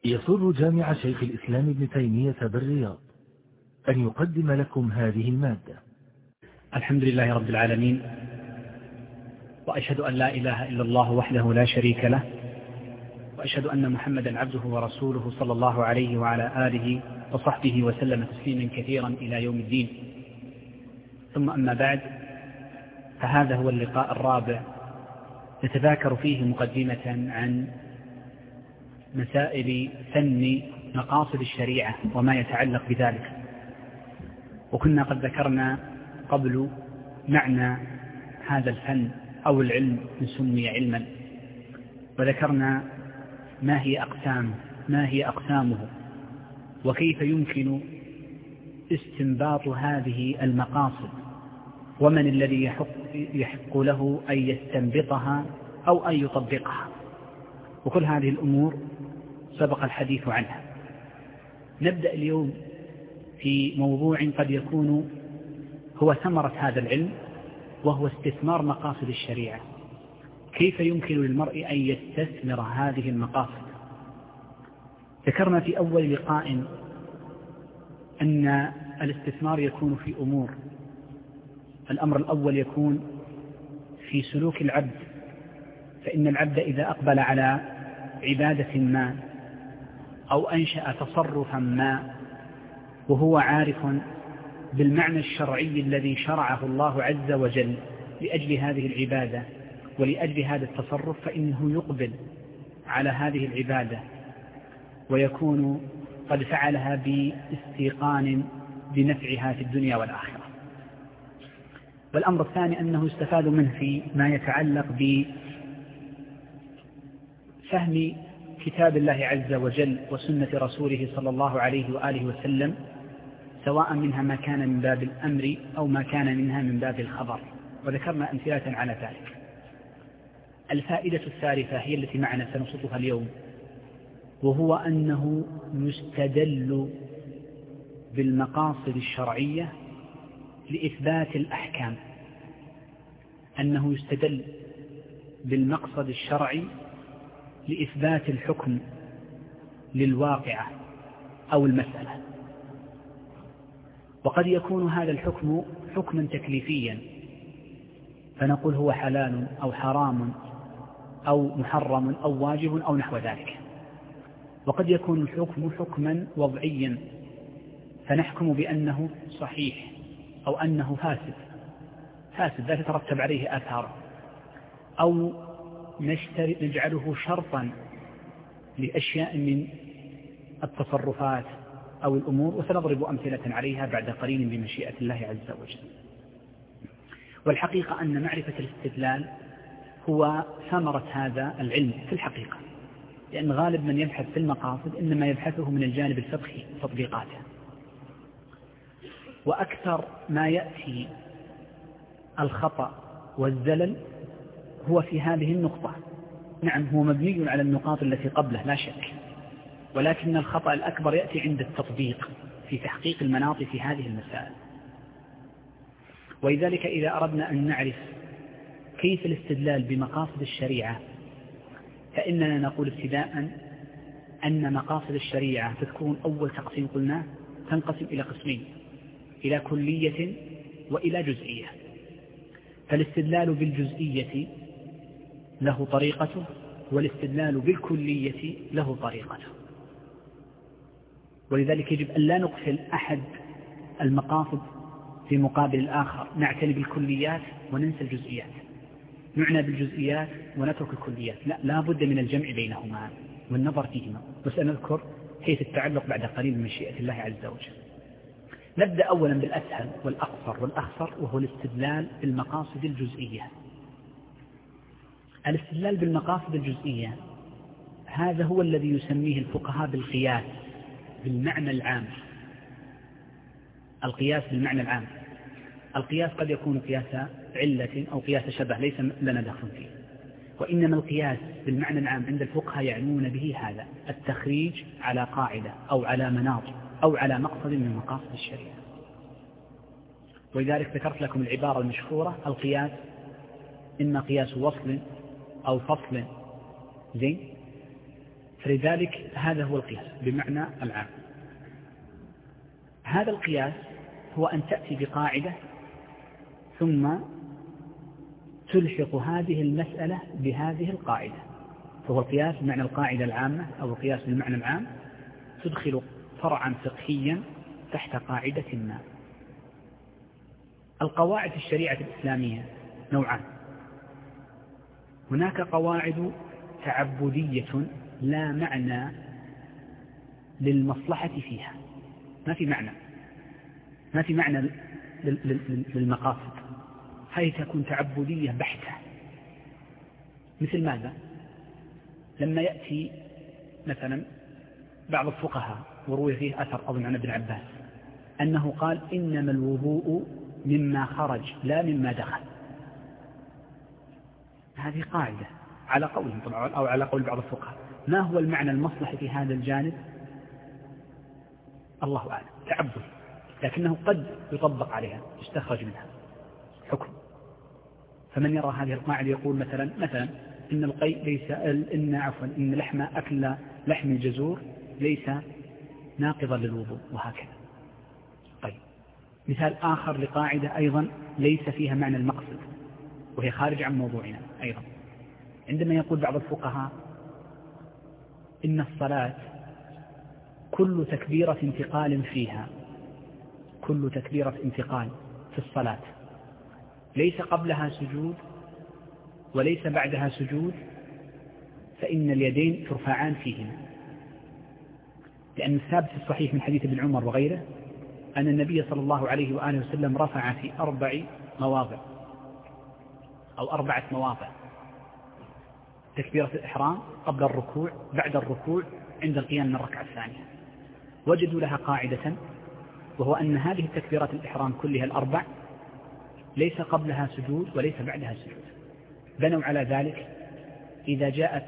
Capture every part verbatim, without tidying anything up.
يسر جامع شيخ الإسلام ابن تيمية بالرياض أن يقدم لكم هذه المادة. الحمد لله رب العالمين، وأشهد أن لا إله إلا الله وحده لا شريك له، وأشهد أن محمدا عبده ورسوله صلى الله عليه وعلى آله وصحبه وسلم تسليما كثيرا إلى يوم الدين. ثم أما بعد، فهذا هو اللقاء الرابع نتذاكر فيه مقدمة عن مسائل فن مقاصد الشريعة وما يتعلق بذلك. وكنا قد ذكرنا قبل معنى هذا الفن أو العلم إن سمي علما، وذكرنا ما هي أقسامه ما هي أقسامه وكيف يمكن استنباط هذه المقاصد، ومن الذي يحق, يحق له أن يستنبطها أو أن يطبقها. وكل هذه الأمور سبق الحديث عنها. نبدأ اليوم في موضوع قد يكون هو ثمرة هذا العلم، وهو استثمار مقاصد الشريعة. كيف يمكن للمرء أن يستثمر هذه المقاصد؟ ذكرنا في أول لقاء أن الاستثمار يكون في أمور. الأمر الأول يكون في سلوك العبد، فإن العبد إذا أقبل على عبادة ما أو أنشأ تصرفا ما وهو عارف بالمعنى الشرعي الذي شرعه الله عز وجل لأجل هذه العبادة ولأجل هذا التصرف، فإنه يقبل على هذه العبادة ويكون قد فعلها باستيقان بنفعها في الدنيا والآخرة. والأمر الثاني أنه يستفاد منه في ما يتعلق بفهم كتاب الله عز وجل وسنة رسوله صلى الله عليه وآله وسلم، سواء منها ما كان من باب الأمر أو ما كان منها من باب الخبر، وذكرنا أمثلة على ذلك. الفائدة الثالثة هي التي معنا سنصفها اليوم، وهو أنه يستدل بالمقاصد الشرعية لإثبات الأحكام. أنه يستدل بالمقصد الشرعي لإثبات الحكم للواقعة أو المسألة. وقد يكون هذا الحكم حكما تكليفيا، فنقول هو حلال أو حرام أو محرم أو واجب أو نحو ذلك. وقد يكون الحكم حكما وضعيا، فنحكم بأنه صحيح أو أنه فاسد فاسد لا تترتب عليه آثار، أو نجعله شرطا لأشياء من التصرفات أو الأمور، وسنضرب أمثلة عليها بعد قليل بمشيئة الله عز وجل. والحقيقة أن معرفة الاستدلال هو ثمرة هذا العلم في الحقيقة، لأن غالب من يبحث في المقاصد إنما يبحثه من الجانب الفقهي تطبيقاته. وأكثر ما يأتي الخطأ والزلل هو في هذه النقطة. نعم، هو مبني على النقاط التي قبله لا شك، ولكن الخطأ الأكبر يأتي عند التطبيق في تحقيق المناط في هذه المسائل. ولذلك إذا أردنا أن نعرف كيف الاستدلال بمقاصد الشريعة، فإننا نقول ابتداء أن مقاصد الشريعة تكون أول تقسيم قلنا تنقسم إلى قسمين، إلى كلية وإلى جزئية. فالاستدلال بالجزئية له طريقته، والاستدلال بالكلية له طريقته. ولذلك يجب أن لا نقفل أحد المقاصد في مقابل الآخر، نعتني بالكليات وننسى الجزئيات، نعنى بالجزئيات ونترك الكليات. لا لا بد من الجمع بينهما والنظر فيهما، وسنذكر كيف التعلق بعد قليل من مشيئة الله عز وجل. نبدأ أولا بالأسهل والأقصر والأخصر، وهو الاستدلال بالمقاصد الجزئية. الاستدلال بالمقاصد الجزئية هذا هو الذي يسميه الفقهاء بالقياس بالمعنى العام. القياس بالمعنى العام. القياس قد يكون قياس علة أو قياس شبه، ليس لنا دخل فيه. وإنما القياس بالمعنى العام عند الفقهاء يعنون به هذا التخريج على قاعدة أو على مناط أو على مقصد من مقاصد الشريعة. ولذلك ذكرت لكم العبارة المشهورة: القياس إما قياس وصل أو فصل، زين، فلذلك هذا هو القياس بمعنى العام. هذا القياس هو أن تأتي بقاعدة ثم تلحق هذه المسألة بهذه القاعدة، فهو القياس بمعنى القاعدة العامة أو القياس بالمعنى العام، تدخل فرعا فقهيا تحت قاعدة ما. القواعد في الشريعة الإسلامية نوعان، هناك قواعد تعبدية لا معنى للمصلحة فيها، ما في معنى ما في معنى للمقاصد، هذه تكون تعبدية بحتة. مثل ماذا؟ لما يأتي مثلا بعض الفقهاء وروي فيه أثر أظن عن ابن عباس أنه قال إنما الوضوء مما خرج لا مما دخل، هذه قاعدة على قولهم طبعا أو على قول بعض الفقهاء. ما هو المعنى المصلحي في هذا الجانب؟ الله أعلم، تعبد، لكنه قد يطبق عليها يستخرج منها حكم. فمن يرى هذه القاعدة يقول مثلا مثلا إن القي ليس إن عفوا إن لحم أكل لحم الجزور ليس ناقضا للوضوء وهكذا. طيب مثال آخر لقاعدة أيضا ليس فيها معنى المقصد وهي خارج عن موضوعنا أيضا، عندما يقول بعض الفقهاء إن الصلاة كل تكبيرة انتقال فيها كل تكبيرة انتقال في الصلاة ليس قبلها سجود وليس بعدها سجود فإن اليدين ترفعان فيهما، لأن الثابت في الصحيح من حديث ابن عمر وغيره أن النبي صلى الله عليه وآله وسلم رفع في أربع مواضع أو أربعة مواضع: تكبيرة الإحرام، قبل الركوع، بعد الركوع، عند القيام من الركعة الثانية. وجدوا لها قاعدة، وهو أن هذه التكبيرات الإحرام كلها الأربع ليس قبلها سجود وليس بعدها سجود. بنوا على ذلك إذا جاءت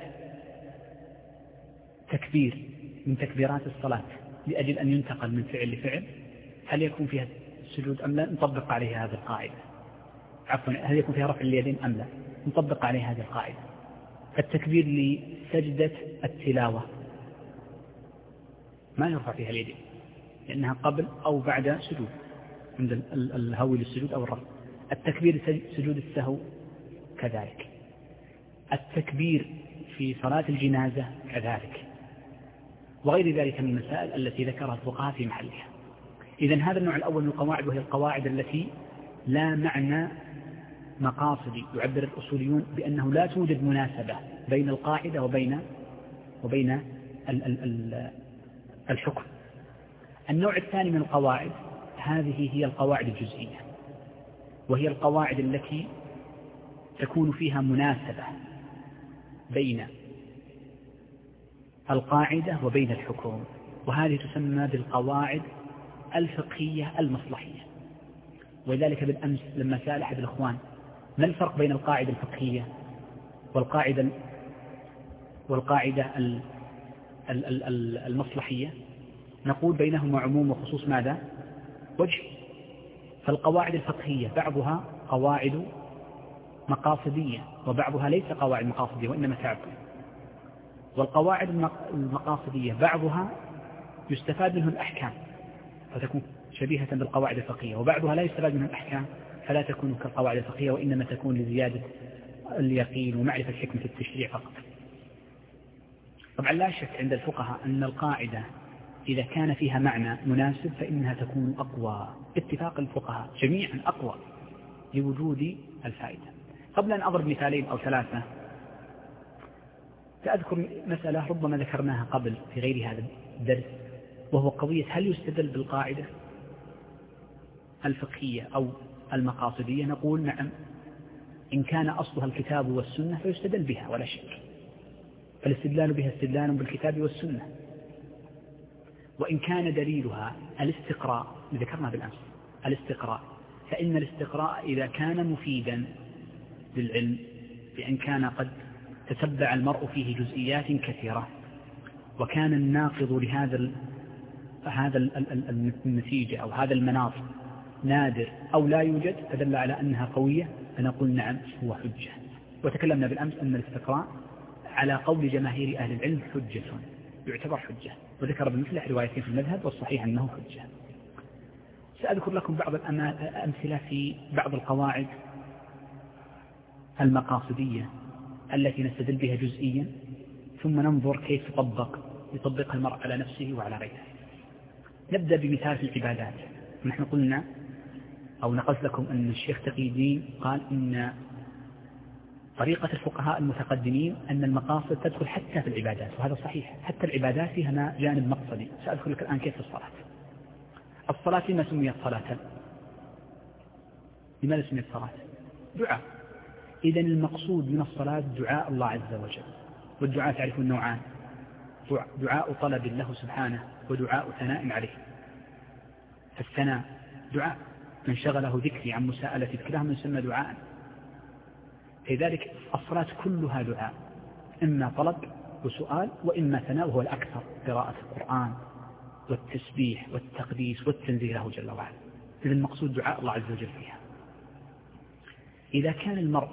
تكبير من تكبيرات الصلاة لأجل أن ينتقل من فعل لفعل هل يكون فيها سجود أم لا؟ نطبق عليها هذه القاعدة. عفوا، هل يكون فيها رفع اليدين أم لا؟ نطبق عليها هذه القاعدة. التكبير لسجدة التلاوة ما يرفع فيها اليدين لأنها قبل أو بعد سجود عند الهوي للسجود أو الرفع. التكبير لسجود السهو كذلك. التكبير في صلاة الجنازة كذلك، وغير ذلك من المسائل التي ذكرها الفقهاء في محلها. إذن هذا النوع الأول من القواعد، وهي القواعد التي لا معنى مقاصدي، يعبر الأصوليون بأنه لا توجد مناسبة بين القاعدة وبين وبين ال ال ال الحكم. النوع الثاني من القواعد هذه هي القواعد الجزئية، وهي القواعد التي تكون فيها مناسبة بين القاعدة وبين الحكم، وهذه تسمى بالقواعد الفقهية المصلحية. ولذلك بالأمس لما سأل أحد الإخوان ما الفرق بين القاعدة الفقهية والقاعدة والقاعدة المصلحية، نقول بينهما عموم وخصوص ماذا؟ وجه. فالقواعد الفقهية بعضها قواعد مقاصدية وبعضها ليس قواعد مقاصدية وإنما تعبد. والقواعد المقاصدية بعضها يستفاد منه الأحكام فتكون شبيهة بالقواعد الفقهية، وبعضها لا يستفاد منه الأحكام فلا تكون كالقواعد الفقهية وإنما تكون لزيادة اليقين ومعرفة حكمة التشريع فقط. طبعا لا شك عند الفقهاء أن القاعدة إذا كان فيها معنى مناسب فإنها تكون أقوى، اتفاق الفقهاء جميعا أقوى لوجود الفائدة. قبل أن أضرب مثالين أو ثلاثة سأذكر مسألة ربما ذكرناها قبل في غير هذا الدرس، وهو قضية هل يستدل بالقاعدة الفقهية أو المقاصدية؟ نقول نعم، إن كان أصلها الكتاب والسنة فيستدل بها ولا شك، فالاستدلال بها استدلال بالكتاب والسنة. وإن كان دليلها الاستقراء ذكرنا بالأمس الاستقراء، فإن الاستقراء إذا كان مفيدا للعلم بأن كان قد تتبع المرء فيه جزئيات كثيرة وكان الناقض لهذا هذا النتيجة أو هذا المناط نادر أو لا يوجد فدل على أنها قوية، فنقول نعم هو حجة. وتكلمنا بالأمس أن الاستقراء على قول جماهير أهل العلم حجة، يعتبر حجة، وذكر بمثله روايتين في المذهب والصحيح أنه حجة. سأذكر لكم بعض الأمثلة في بعض القواعد المقاصدية التي نستدل بها جزئيا، ثم ننظر كيف تطبق يطبقها المرء على نفسه وعلى غيره. نبدأ بمثال في العبادات. نحن قلنا أو نقص لكم أن الشيخ تقي الدين قال إن طريقة الفقهاء المتقدمين أن المقاصد تدخل حتى في العبادات، وهذا صحيح، حتى العبادات فيها جانب مقصدي. سأذكر لك الآن كيف الصلاة. الصلاة لما سميت صلاة؟ لماذا سميت صلاة؟ دعاء. إذن المقصود من الصلاة دعاء الله عز وجل، والدعاء تعرفون نوعان: دعاء طلب له سبحانه ودعاء ثناء عليه. فالثناء دعاء، من شغله ذكري عن مساءلة ذكره من يسمى دعاء. لذلك الصلاة كلها دعاء، إما طلب وسؤال وإما ثناء، وهو الأكثر، قراءة القرآن والتسبيح والتقديس والتنزيه له جل وعلا. إذن المقصود دعاء الله عز وجل فيها. إذا كان المرء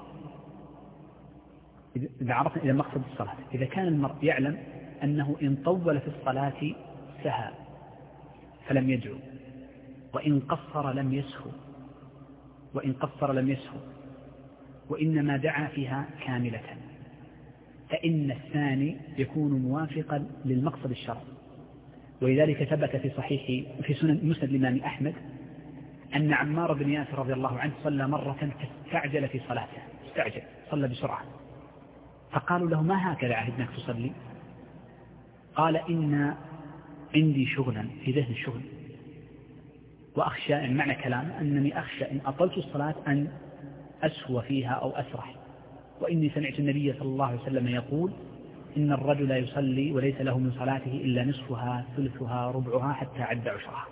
إذا عرفنا إذا مقصد الصلاة، إذا كان المرء يعلم أنه إن طول في الصلاة سهى فلم يدعو، وإن قصر لم يسهو وإن قصر لم يسهو وإنما دعا فيها كاملة، فإن الثاني يكون موافقا للمقصد الشرعي. ولذلك ثبت في صحيح في سنن مسند الإمام أحمد أن عمار بن ياسر رضي الله عنه صلى مرة فاستعجل في صلاته، استعجل صلى بسرعة، فقالوا له: ما هكذا عهدناك تصلي؟ قال: إن عندي شغلا في ذهن الشغل، وأخشى، إن معنى كلامه أنني أخشى إن أطلت الصلاة أن أسهو فيها أو أسرح، وإني سمعت النبي صلى الله عليه وسلم يقول: إن الرجل يصلي وليس له من صلاته إلا نصفها ثلثها ربعها حتى عد عشرها.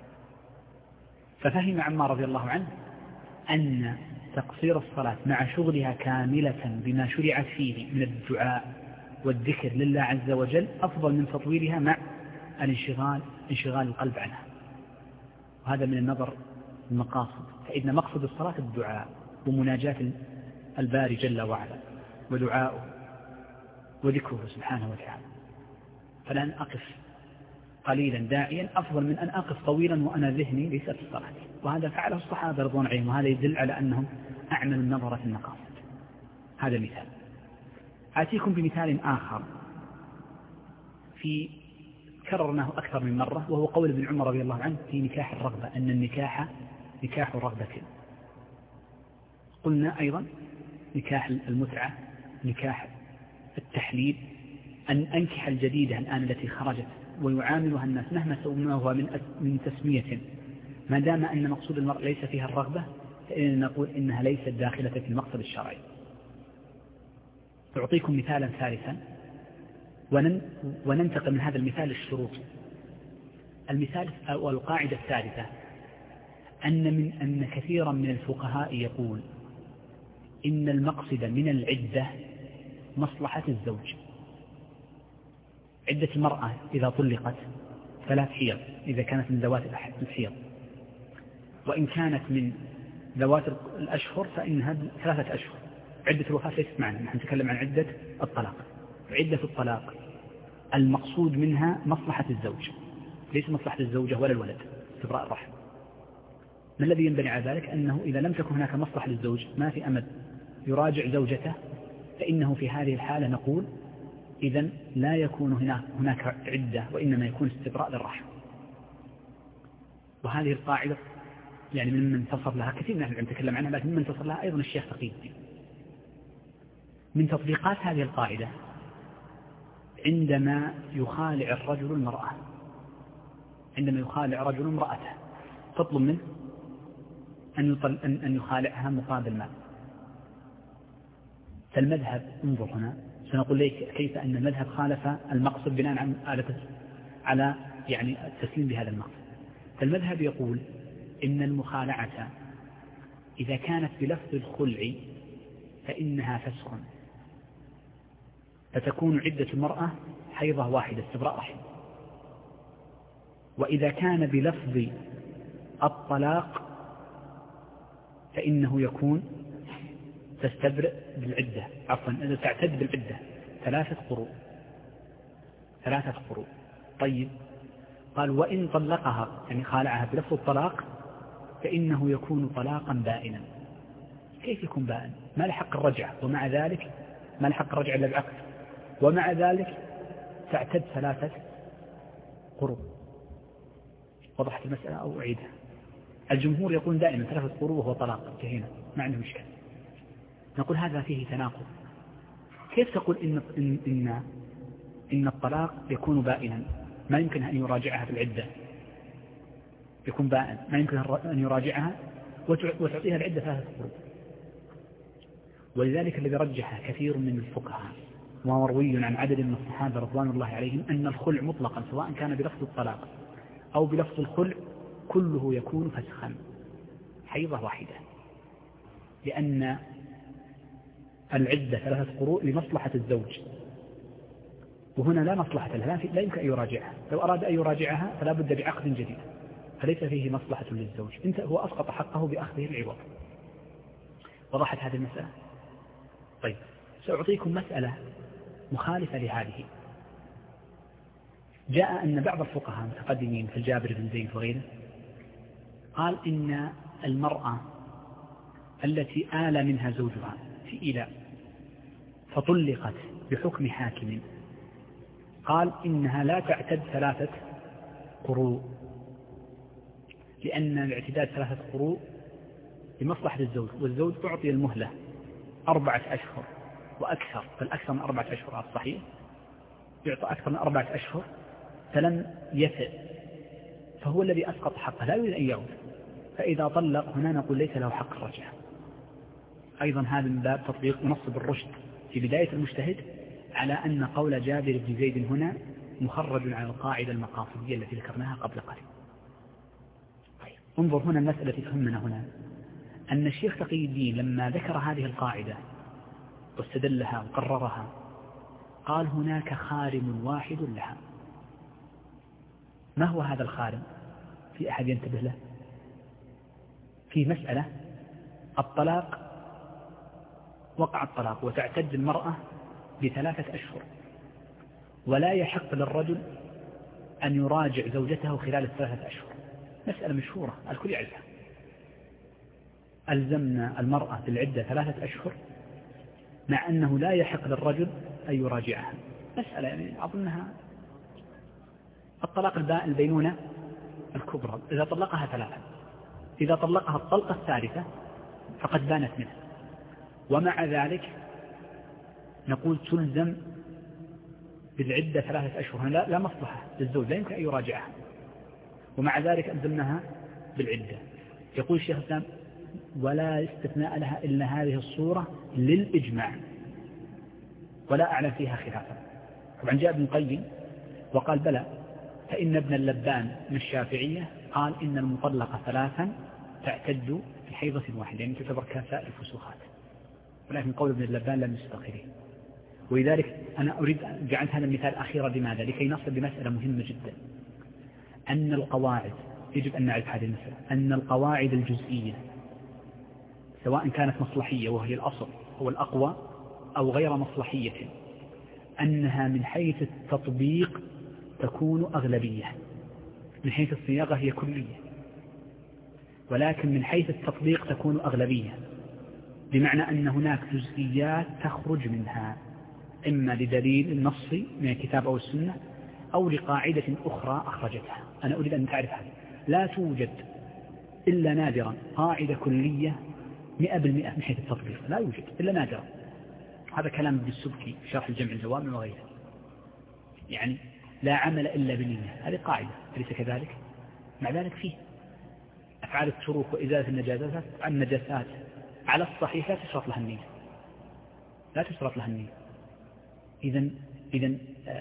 ففهم عمار رضي الله عنه أن تقصير الصلاة مع شغلها كاملة بما شرعت فيه من الدعاء والذكر لله عز وجل أفضل من تطويلها مع الانشغال انشغال القلب عنها. وهذا من النظر المقاصد. فإن مقصد الصلاة الدعاء ومناجاة الباري جل وعلا ودعاؤه وذكره سبحانه وتعالى. فلأن أقف قليلا داعيا أفضل من أن أقف طويلا وأنا ذهني ليس في الصلاة. وهذا فعله الصحابة رضوان عليهم، وهذا يدل على أنهم أعملوا النظر في المقاصد. هذا مثال. آتيكم بمثال آخر في كررناه أكثر من مرة، وهو قول ابن عمر رضي الله عنه في نكاح الرغبة، أن النكاح نكاح رغبة. قلنا أيضا نكاح المتعة، نكاح التحليل، أن أنكح الجديدة الآن التي خرجت ويعاملها الناس مهما سموها من من تسمية، ما دام أن مقصود المرء ليس فيها الرغبة، فإننا نقول إنها ليست داخلة في المقصد الشرعي. أعطيكم مثالا ثالثا وننتقل من هذا المثال للشروط. المثال أو القاعدة الثالثة أن من أن كثيرا من الفقهاء يقول إن المقصد من العدة مصلحة الزوج. عدة المرأة إذا طلقت ثلاث حيض إذا كانت من ذوات الحيض، وإن كانت من ذوات الأشهر فإنها ثلاثة أشهر. عدة الوفاة ليست معنا، نحن نتكلم عن عدة الطلاق. عدة الطلاق المقصود منها مصلحة الزوج، ليس مصلحة الزوجة ولا الولد، استبراء الرحم. ما الذي ينبني على ذلك؟ أنه إذا لم تكن هناك مصلحة للزوج ما في أمد يراجع زوجته، فإنه في هذه الحالة نقول إذن لا يكون هناك, هناك عدة، وإنما يكون استبراء للرحم. وهذه القاعدة يعني من من انتصر لها كثير من أهل العلم تكلم عنها، لكن من انتصر لها أيضا الشيخ تقي الدين. من تطبيقات هذه القاعدة عندما يخالع الرجل المرأة، عندما يخالع رجل امرأته تطلب منه أن, أن, أن يخالعها مقابل مال. فالمذهب، انظر هنا سنقول لك كيف أن المذهب خالف المقصد بناء على على يعني التسليم بهذا المقصد. فالمذهب يقول إن المخالعة إذا كانت بلفظ الخلع فإنها فسخ، فتكون عدة المرأة حيضة واحدة استبراء رحم. وإذا كان بلفظ الطلاق فإنه يكون تستبرئ بالعدة، عفوا تعتد بالعدة، ثلاثة قروء ثلاثة قروء. طيب قال وإن طلقها يعني خالعها بلفظ الطلاق فإنه يكون طلاقا بائنا. كيف يكون بائن؟ ما لحق الرجعة، ومع ذلك ما لحق الرجعة إلا بعقد، ومع ذلك تعتد ثلاثة قروء. وضحت المسألة أو أعيدها؟ الجمهور يقول دائما ثلاثة قروء وهو طلاق، انتهينا ما عنده مشكلة. نقول هذا فيه تناقض. كيف تقول إن, إن, إن, إن الطلاق يكون بائنا ما يمكن أن يراجعها في العدة، يكون بائن ما يمكن أن يراجعها وتعطيها العدة ثلاثة قروء؟ ولذلك الذي رجح كثير من الفقهاء ومروي عن عدد من الصحابة رضوان الله عليهم أن الخلع مطلقا سواء كان بلفظ الطلاق أو بلفظ الخلع كله يكون فسخا حيضة واحدة، لأن العدة ثلاثة قروء لمصلحة الزوج، وهنا لا مصلحة لها، لا يمكن أن يراجعها. لو أراد أن يراجعها فلا بد بعقد جديد، فليس فيه مصلحة للزوج، انت هو أسقط حقه بأخذه العوض. وضحت هذه المسألة؟ طيب سأعطيكم مسألة مخالفة لهذه. جاء أن بعض الفقهاء المتقدمين في الجابر بن زيد وغيره قال إن المرأة التي آل منها زوجها في إيلاء فطلقت بحكم حاكم قال إنها لا تعتد ثلاثة قروء، لأن الاعتداد ثلاثة قروء لمصلحة الزوج، والزوج أعطي المهلة أربعة أشهر وأكثر، بل أكثر من أربعة أشهر على الصحيح، يعطى أكثر من أربعة أشهر فلم يفئ، فهو الذي أسقط حقه لا يريد أن يعود. فإذا طلق هنا نقول ليس له حق الرجعة. أيضا هذا من باب تطبيق منصب الرشد في بداية المجتهد على أن قول جابر بن زيد هنا مخرج على القاعدة المقاصدية التي ذكرناها قبل قليل. طيب انظر هنا المسألة التي تهمنا هنا، أن الشيخ تقي الدين لما ذكر هذه القاعدة واستدلها وقررها قال هناك خارم واحد لها. ما هو هذا الخارم؟ في أحد ينتبه له؟ في مسألة الطلاق، وقع الطلاق وتعتد المرأة بثلاثة أشهر، ولا يحق للرجل أن يراجع زوجته خلال الثلاثة أشهر. مسألة مشهورة الكل يعرفها. ألزمنا المرأة بالعدة ثلاثة أشهر مع أنه لا يحق للرجل أن يراجعها. مسألة يعني أظنها الطلاق البائن البينونة الكبرى، إذا طلقها ثلاثة، إذا طلقها الطلقة الثالثة فقد بانت منه، ومع ذلك نقول تلزم بالعدة ثلاثة أشهر. لا, لا مصلحة للزوج، لا يمكن أن يراجعها، ومع ذلك ألزمناها بالعدة. يقول الشيخ الإسلام ولا استثناء لها إلا هذه الصورة للإجماع، ولا أعلم فيها خلافا. طبعا جاء ابن القيم وقال بلى، فإن ابن اللبان من الشافعية قال إن المطلقة ثلاثا تعتد في حيضة واحدة، يعني تعتبر كسائر الفسوخات، ولكن قول ابن اللبان لم يستقره. ولذلك أنا أريد جعلت هذا المثال أخيرا لماذا؟ لكي نصل بمسألة مهمة جدا، أن القواعد يجب أن نعرف هذه المسألة، أن القواعد الجزئية سواء كانت مصلحية وهي الأصل هو الأقوى أو غير مصلحية، أنها من حيث التطبيق تكون أغلبية، من حيث الصياغة هي كلية، ولكن من حيث التطبيق تكون أغلبية، بمعنى أن هناك جزئيات تخرج منها إما لدليل نصي من الكتاب أو السنة أو لقاعدة أخرى أخرجتها. أنا أريد أن تعرف هذا، لا توجد إلا نادرا قاعدة كلية مئة بالمئة من حيث التطبيق، لا يوجد إلا نادرا. هذا كلام ابن السبكي شرح الجمع الجوامع وغيره، يعني لا عمل إلا بالنية، هذه قاعدة أليس كذلك؟ مع ذلك فيه أفعال التروك وإزالة النجاسات عن النجاسات على الصحيح لا تشرط لها النية، لا تشرط لها النية. إذن إذن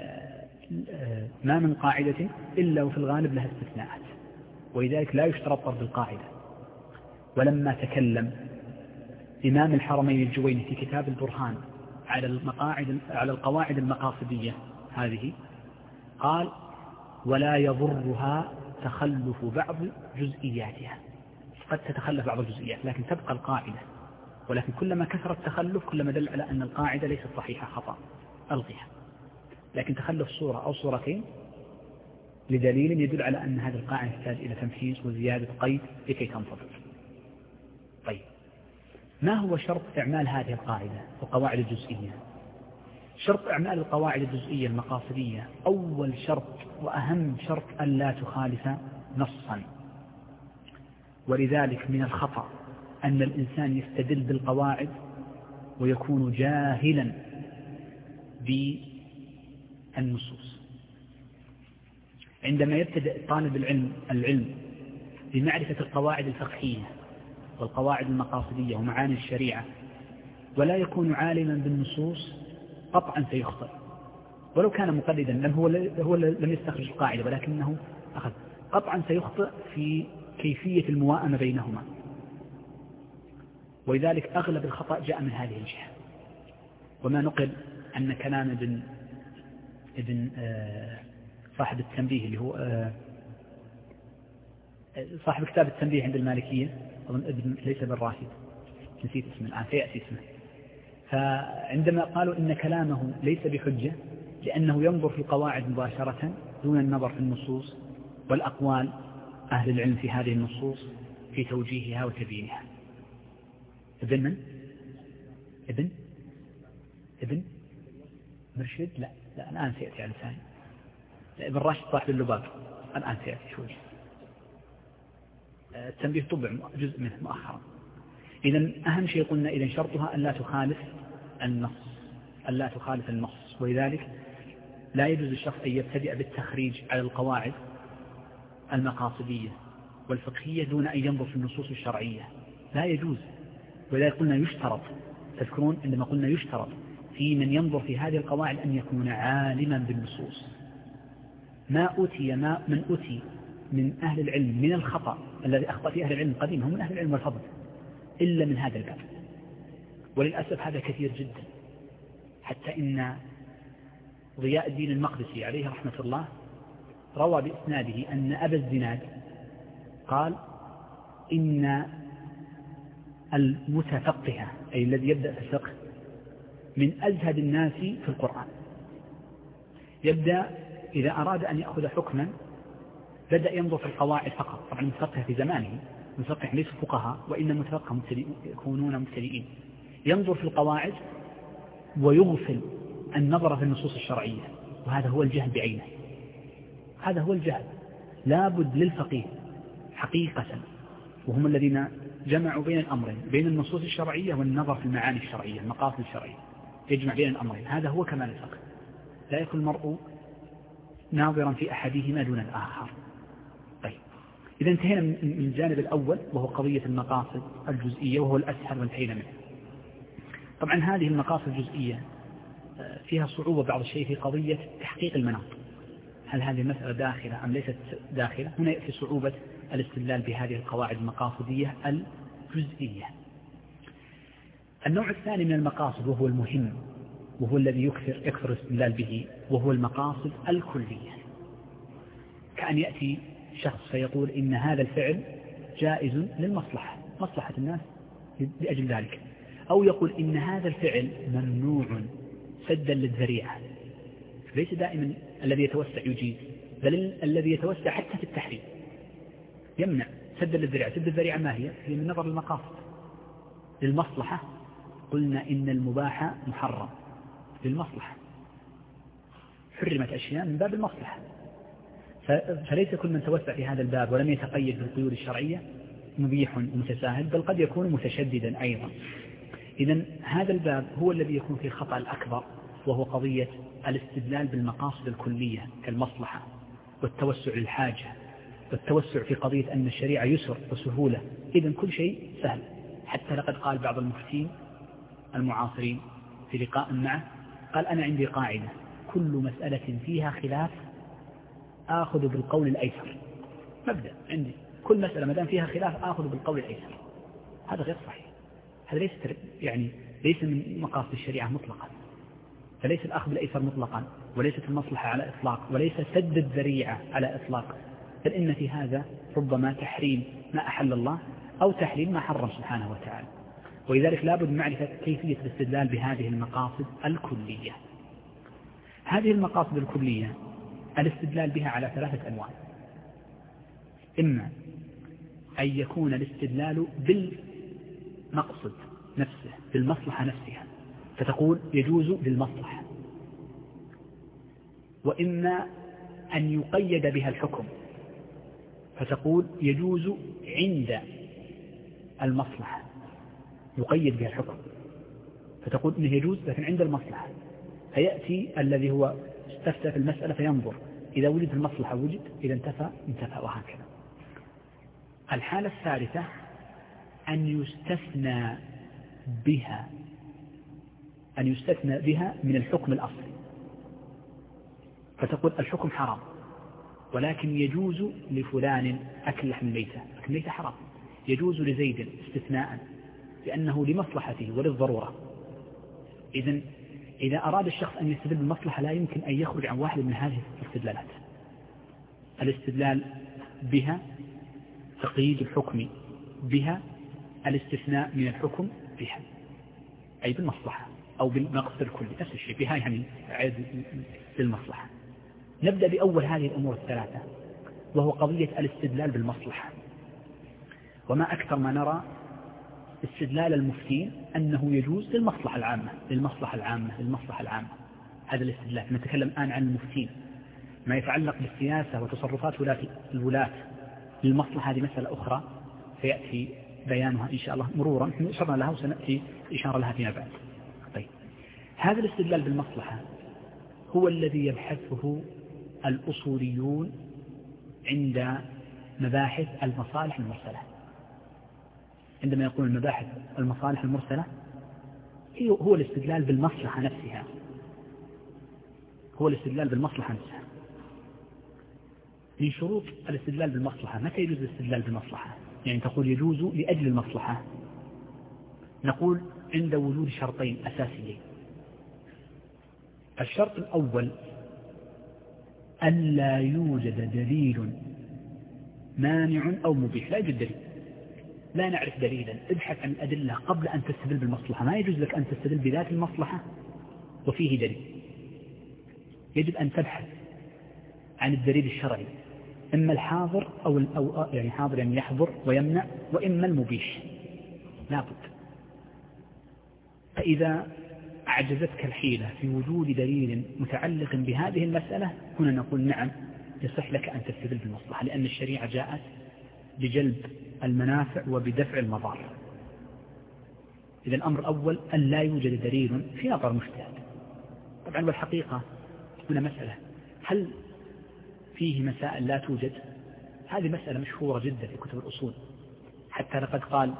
ما من قاعدة إلا وفي الغالب لها استثناءات، ولذلك لا يشترط طرد القاعدة. ولما تكلم إمام الحرمين الجويني في كتاب البرهان على المقاعد على القواعد المقاصدية هذه قال ولا يضرها تخلف بعض جزئياتها، قد تتخلف بعض الجزئيات لكن تبقى القاعدة، ولكن كلما كثر التخلف كلما دل على أن القاعدة ليست صحيحة خطأ. ألغيها، لكن تخلف صورة أو صورتين لدليل يدل على أن هذه القاعدة تحتاج إلى تمحيص وزيادة قيد لكي تنضبط. طيب، ما هو شرط إعمال هذه القاعدة والقواعد الجزئية؟ شرط إعمال القواعد الجزئية المقاصدية أول شرط وأهم شرط أن لا تخالف نصا، ولذلك من الخطأ أن الإنسان يستدل بالقواعد ويكون جاهلا بالنصوص. عندما يبتدئ طالب العلم العلم بمعرفة القواعد الفقهية والقواعد المقاصدية ومعاني الشريعة ولا يكون عالما بالنصوص قطعا سيخطئ، ولو كان مقلدا، لم هو هو لم يستخرج القاعدة ولكنه أخذ، قطعا سيخطئ في كيفية المواءمة بينهما، ولذلك أغلب الخطأ جاء من هذه الجهة. وما نقل أن كلام ابن ابن صاحب التنبيه اللي هو صاحب كتاب التنبيه عند المالكية، أظن ابن ليس ابن راشد، نسيت اسمه الآن سيأتي اسمه، فعندما قالوا إن كلامه ليس بحجة لأنه ينظر في القواعد مباشرة دون النظر في النصوص والأقوال أهل العلم في هذه النصوص في توجيهها وتبيينها. ابن من؟ ابن ابن مرشد؟ لا لا الآن سيأتي على ثاني. ابن راشد صاحب اللباب الآن سيأتي شوي. التنبيه طبع جزء منه مؤخرا. إذن أهم شيء قلنا إذن شرطها أن لا تخالف النص، أن لا تخالف النص، ولذلك لا يجوز للشخص أن يبتدئ بالتخريج على القواعد المقاصدية والفقهية دون أن ينظر في النصوص الشرعية، لا يجوز. ولذلك قلنا يشترط، تذكرون عندما قلنا يشترط في من ينظر في هذه القواعد أن يكون عالما بالنصوص. ما أتي ما من أتي من أهل العلم من الخطأ الذي أخطأ فيه أهل العلم القديم هم من أهل العلم والفضل إلا من هذا الباب، وللأسف هذا كثير جدا، حتى إن ضياء الدين المقدسي عليه رحمة الله روى بإسناده أن أبا الزناد قال إن المتفقه أي الذي يبدأ في الفقه من أزهد الناس في القرآن. يبدأ إذا أراد أن يأخذ حكما بدأ ينظر في القواعد فقط. طبعا المتفقه في زمانه المتفقه ليس فقهاء وإن المتفقه يكونون مبتدئين، ينظر في القواعد ويغفل النظر في النصوص الشرعية، وهذا هو الجهل بعينه، هذا هو الجهل. لابد للفقيه حقيقة وهم الذين جمعوا بين الأمرين، بين النصوص الشرعية والنظر في المعاني الشرعية المقاصد الشرعية، يجمع بين الأمرين، هذا هو كمال الفقه. لا يكون المرء ناظرا في أحدهما دون الآخر. طيب، إذا انتهينا من الجانب الأول وهو قضية المقاصد الجزئية وهو الأسهل وانتهينا منه. طبعا هذه المقاصد الجزئية فيها صعوبة بعض الشيء في قضية تحقيق المناط، هل هذه المسألة داخلة أم ليست داخلة؟ هنا يأتي صعوبة الاستدلال بهذه القواعد المقاصدية الجزئية. النوع الثاني من المقاصد وهو المهم وهو الذي يكثر يكثر الاستدلال به وهو المقاصد الكلية، كأن يأتي شخص فيقول إن هذا الفعل جائز للمصلحة، مصلحة الناس لأجل ذلك، أو يقول إن هذا الفعل ممنوع سدا للذريعة. ليس دائما الذي يتوسع يجيز، بل الذي يتوسع حتى في التحريم يمنع سدا للذريعة. سد الذريعة ما هي؟ هي من نظر المقاصد. للمصلحة قلنا إن المباح محرم للمصلحة، حرمت أشياء من باب المصلحة، فليس كل من توسع في هذا الباب ولم يتقيد بالقيود الشرعية مبيح ومتساهل، بل قد يكون متشددا أيضا. إذن هذا الباب هو الذي يكون فيه الخطأ الأكبر، وهو قضية الاستدلال بالمقاصد الكلية كالمصلحة والتوسع للحاجة والتوسع في قضية أن الشريعة يسر وسهولة، إذن كل شيء سهل. حتى لقد قال بعض المفتين المعاصرين في لقاء معه قال أنا عندي قاعدة كل مسألة فيها خلاف آخذ بالقول الأيسر. مبدأ عندي كل مسألة ما دام فيها خلاف آخذ بالقول الأيسر. هذا غير صحيح، هذا ليس يعني ليس من مقاصد الشريعة مطلقا، فليس الأخذ بالأيسر مطلقا، وليست المصلحة على إطلاق، وليس سد الذريعة على إطلاق، بل إن في هذا ربما تحريم ما أحل الله أو تحريم ما حرم سبحانه وتعالى. ولذلك لابد من معرفة كيفية الاستدلال بهذه المقاصد الكلية. هذه المقاصد الكلية الاستدلال بها على ثلاثة أنواع. إما أن يكون الاستدلال بالمقصد نفسه، بالمصلحة نفسها، فتقول يجوز بالمصلحة، وإما أن يقيد بها الحكم، فتقول يجوز عند المصلحة، يقيد بها الحكم، فتقول إنه يجوز لكن عند المصلحة، فيأتي الذي هو استفتى في المسألة فينظر إذا وجد المصلحة وجد، إذا انتفى انتفى، وهكذا. الحالة الثالثة أن يستثنى بها أن يستثنى بها من الحكم الأصلي، فتقول الحكم حرام ولكن يجوز لفلان أكل لحم الميتة، أكل الميتة حرام، يجوز لزيد استثناء لأنه لمصلحته وللضرورة. إذن إذا أراد الشخص أن يستدل بالمصلحة لا يمكن أن يخرج عن واحد من هذه الاستدلالات: الاستدلال بها، تقييد الحكم بها، الاستثناء من الحكم بها، أي بالمصلحة أو بالمقصد الكلي، نفس الشيء، بها يعني عيد للمصلحة. نبدأ بأول هذه الأمور الثلاثة، وهو قضية الاستدلال بالمصلحة. وما أكثر ما نرى استدلال المفتين أنه يجوز للمصلحة العامة، للمصلحة العامة للمصلحة العامة هذا الاستدلال. نتكلم الآن عن المفتين، ما يتعلق بالسياسة وتصرفات ولاة الولاة للمصلحة، هذه مسألة أخرى سيأتي بيانها إن شاء الله مرورا، نحن أشرنا لها وسنأتي إشارة لها فيما بعد. طيب، هذا الاستدلال بالمصلحة هو الذي يبحثه الأصوليون عند مباحث المصالح المرسلة. عندما يقول المباحث المصالح المرسلة هو الاستدلال بالمصلحة نفسها، هو الاستدلال بالمصلحة نفسها. من شروط الاستدلال بالمصلحة، متى يجوز الاستدلال بالمصلحة؟ يعني تقول يجوز لأجل المصلحة، نقول عند وجود شرطين أساسيين. الشرط الأول ألا يوجد دليل مانع أو مبيح، لا يوجد دليل، لا نعرف دليلا، ابحث عن الأدلة قبل أن تستدل بالمصلحة. ما يجوز لك أن تستدل بذات المصلحة وفيه دليل، يجب أن تبحث عن الدليل الشرعي، إما الحاضر أو, أو يعني حاضر يعني يحضر ويمنع، وإما المبيح، لا بد. فإذا أعجزتك الحيلة في وجود دليل متعلق بهذه المسألة، هنا نقول نعم يصح لك أن تستدل بالمصلحة، لأن الشريعة جاءت بجلب المنافع وبدفع المضار. إذا الأمر الأول أن لا يوجد دليل في نظر مجتهد. طبعا والحقيقة هنا مسألة، هل فيه مسائل لا توجد؟ هذه مسألة مشهورة جدا في كتب الأصول، حتى لقد قال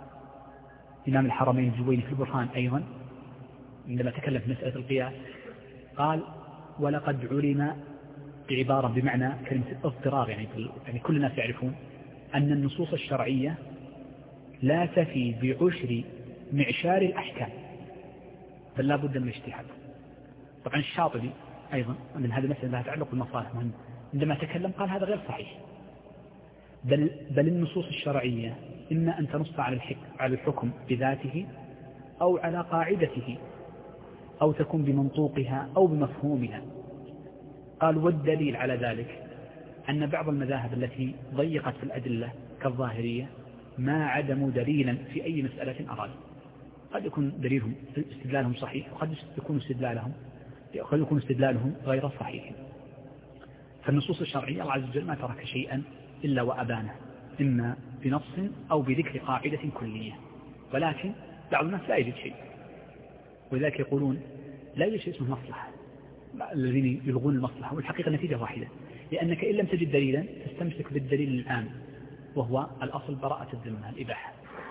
إمام الحرمين الجويني في البرهان أيضا عندما تكلم في مسألة القياس، قال ولقد علم، بعبارة بمعنى كلمة اضطرار، يعني, يعني كل الناس يعرفون أن النصوص الشرعية لا تفي بعشر معشار الأحكام، بل لا بد من الاجتهاد. طبعا الشاطبي أيضا من هذه المسألة لها تعلق بالمصالح، عندما تكلم قال هذا غير صحيح، بل, بل النصوص الشرعية إما أن تنص على على الحكم بذاته أو على قاعدته، أو تكون بمنطوقها أو بمفهومها. قال والدليل على ذلك أن بعض المذاهب التي ضيقت في الأدلة كالظاهرية ما عدموا دليلا في أي مسألة أراد. قد يكون دليلهم استدلالهم صحيح، وقد يكون استدلالهم قد يكون استدلالهم غير صحيح. فالنصوص الشرعية الله عز وجل ما ترك شيئا إلا وأبانه، إما بنص أو بذكر قاعدة كلية، ولكن بعض الناس لا يجد شيء، ولذلك يقولون لا يوجد شيء اسمه مصلحة، الذين يلغون المصلحة، والحقيقة النتيجة واحدة، لأنك إن لم تجد دليلا تستمسك بالدليل العام وهو الأصل براءة الذمة الإباحة.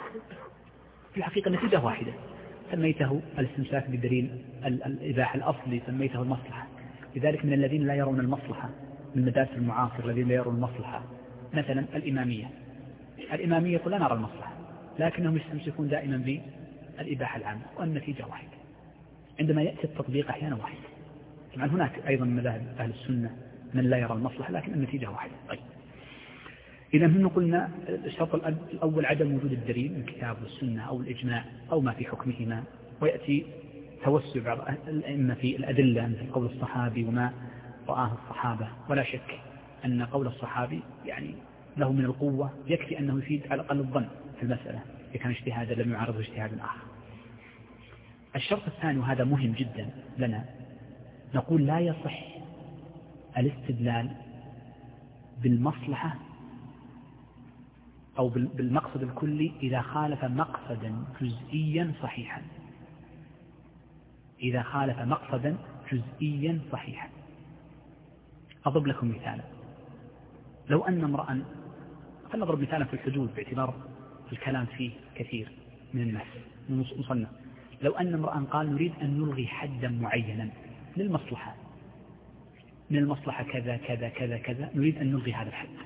في الحقيقة النتيجة واحدة، سميته الاستمساك بالدليل الإباحة الأصلي، سميته المصلحة. لذلك من الذين لا يرون المصلحة من المدارس المعاصر، الذين لا يرون المصلحة مثلا الإمامية. الإمامية يقول لا نرى المصلحة، لكنهم يستمسكون دائما بالإباحة العامة، والنتيجة واحدة. عندما يأتي التطبيق أحيانا واحد. طبعا هناك أيضا مذاهب أهل السنة من لا يرى المصلحة، لكن النتيجة واحدة. طيب، إذا هنا قلنا الشرط الأول عدم وجود الدليل من الكتاب والسنة أو الإجماع أو ما في حكمهما، ويأتي توسع بعض الأئمة في الأدلة مثل قول الصحابي وما رآه الصحابة، ولا شك أن قول الصحابي يعني له من القوة، يكفي أنه يفيد على الأقل الظن في المسألة إذا كان اجتهادا لم يعارضه اجتهاد آخر. الشرط الثاني وهذا مهم جدا لنا، نقول لا يصح الاستدلال بالمصلحة أو بالمقصد الكلي إذا خالف مقصدا جزئيا صحيحا، إذا خالف مقصدا جزئيا صحيحا. أضرب لكم مثالا، لو أن امرأ، فلنضرب مثالا في الحدود باعتبار الكلام فيه كثير من الناس مصنف، لو أن امرأ قال نريد أن نلغي حدا معينا للمصلحة، من المصلحة كذا كذا كذا كذا نريد أن نلغي هذا الحد،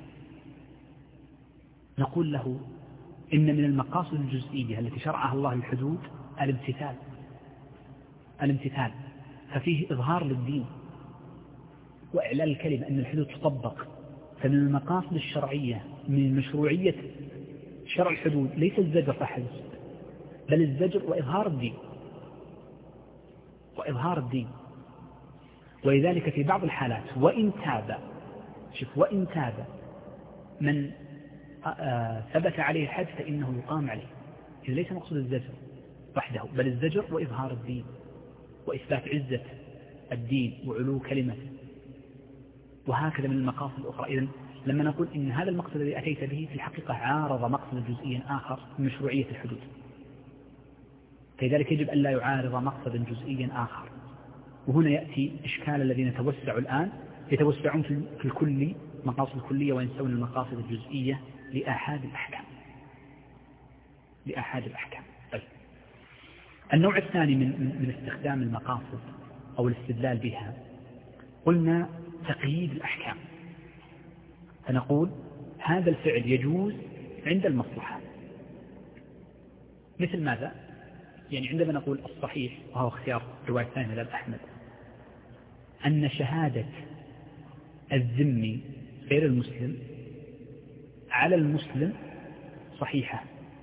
نقول له إن من المقاصد الجزئية التي شرعها الله الحدود الامتثال، الامتثال ففيه إظهار للدين وإعلان الكلمة أن الحدود تطبق. فمن المقاصد الشرعية من مشروعية شرع الحدود ليس الزجر فحسب، بل الزجر وإظهار الدين، وإظهار الدين. ولذلك في بعض الحالات وإن تاب، شوف، وإن تاب من ثبت عليه الحد فإنه يقام عليه، إذا ليس مقصود الزجر وحده بل الزجر وإظهار الدين وإثبات عزة الدين وعلو كلمته، وهكذا من المقاصد الأخرى. إذن لما نقول إن هذا المقصد الذي أتيت به في الحقيقة عارض مقصد جزئيا آخر من مشروعية الحدود، فلذلك يجب أن لا يعارض مقصدا جزئيا آخر. وهنا يأتي إشكال الذين توسعوا الآن، يتوسعون في الكلي مقاصد الكلية وينسون المقاصد الجزئية لآحاد الأحكام، لآحاد الأحكام. طيب، النوع الثاني من من استخدام المقاصد أو الاستدلال بها، قلنا تقييد الأحكام، فنقول هذا الفعل يجوز عند المصلحة. مثل ماذا؟ يعني عندما نقول الصحيح، وهو اختيار رواية ثانية للإمام أحمد، أن شهادة الذمي غير المسلم على المسلم صحيحة.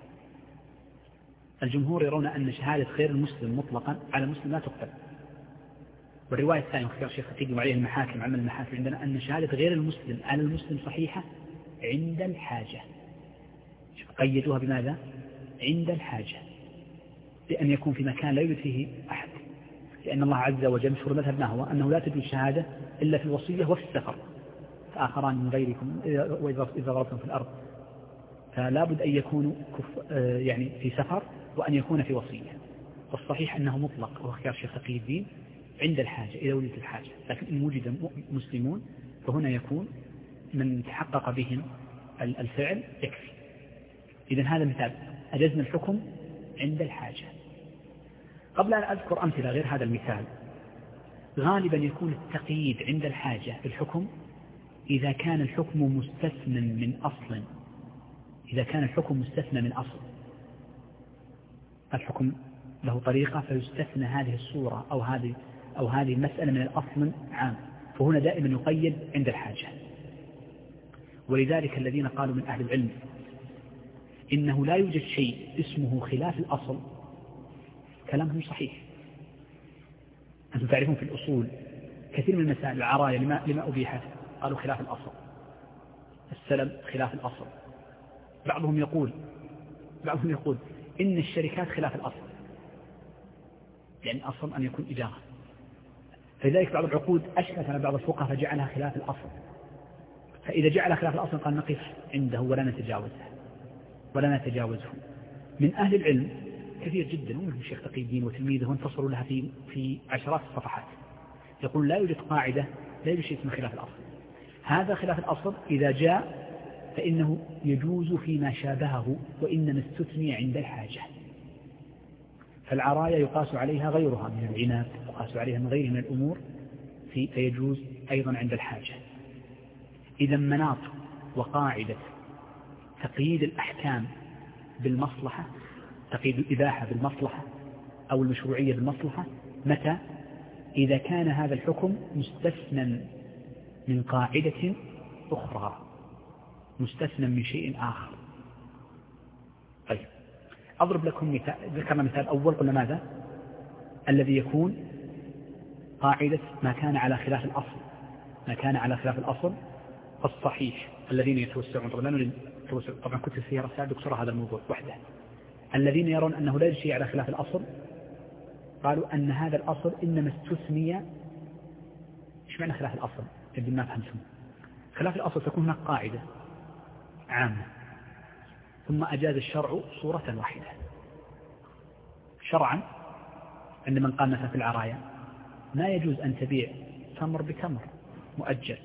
الجمهور يرون أن شهادة غير المسلم مطلقا على المسلم لا تقبل. والرواية الثانية واختيار الشيخ فتيجي وعليه المحاكم عمل المحاكم عندنا أن شهادة غير المسلم على المسلم صحيحة عند الحاجة. قيدوها بماذا؟ عند الحاجة، لأن يكون في مكان لا يوجد فيه أحد، لأن الله عز وجل مشهور مذهب ما هو أنه لا تجوز الشهادة إلا في الوصية وفي السفر، فآخران من غيركم وإذا ضربتم في الأرض، فلا بد أن يكونوا يعني في سفر وأن يكون في وصية. والصحيح أنه مطلق، وهو اختيار الشيخ تقي الدين، عند الحاجة إذا وجدت الحاجة، لكن إن وجد مسلمون فهنا يكون من تحقق بهم الفعل يكفي. إذن هذا مثال أجزنا الحكم عند الحاجة. قبل أن أذكر أمثلة غير هذا المثال، غالبا يكون التقييد عند الحاجة في الحكم إذا كان الحكم مستثنى من أصل، إذا كان الحكم مستثنى من أصل، الحكم له طريقة فيستثنى هذه الصورة أو هذه أو هذه المسألة من الأصل عام، فهنا دائما يقيد عند الحاجة. ولذلك الذين قالوا من أهل العلم إنه لا يوجد شيء اسمه خلاف الأصل كلامهم صحيح. أنتم تعرفون في الأصول كثير من المسائل، العراية لما, لما أبيحت قالوا خلاف الأصل، السلم خلاف الأصل، بعضهم يقول بعضهم يقول إن الشركات خلاف الأصل، يعني أصل أن يكون إجارة. فلذلك بعض العقود أشكلت على بعض الفقهاء فجعلها خلاف الأصل، فإذا جعل خلاف الأصل قال نقف عنده ولا نتجاوزه ولا نتجاوزه. من أهل العلم كثير جدا، ومنهم الشيخ تقي الدين وتلميذه انتصروا لها في في عشرات الصفحات، يقول لا يوجد قاعدة، لا يوجد شيء اسمه خلاف الأصل. هذا خلاف الأصل إذا جاء فإنه يجوز فيما شابهه، وإنما استثني عند الحاجة. فالعراية يقاس عليها غيرها من العناد، يقاس عليها من غيرها من الأمور في فيجوز أيضا عند الحاجة. إذا مناط وقاعدة تقييد الأحكام بالمصلحة، تقييد الإباحة بالمصلحة أو المشروعية بالمصلحة، متى؟ إذا كان هذا الحكم مستثنى من قاعدة أخرى، مستثنى من شيء آخر. طيب، أضرب لكم مثال. ذكرنا مثال أول، قلنا ماذا؟ الذي يكون قاعدة ما كان على خلاف الأصل، ما كان على خلاف الأصل الصحيح. الذين يتوسعون، طبعا لا نريد التوسع، طبعا كنت فيها رسالة دكتورة هذا الموضوع وحده. الذين يرون أنه لا شيء على خلاف الأصل قالوا أن هذا الأصل إنما استثني. إيش معنى خلاف الأصل؟ يبدو ما فهمتم. خلاف الأصل تكون هناك قاعدة عامة ثم أجاز الشرع صورة واحدة. شرعا عند من قال مثلا في العرايا ما يجوز أن تبيع تمر بتمر مؤجل.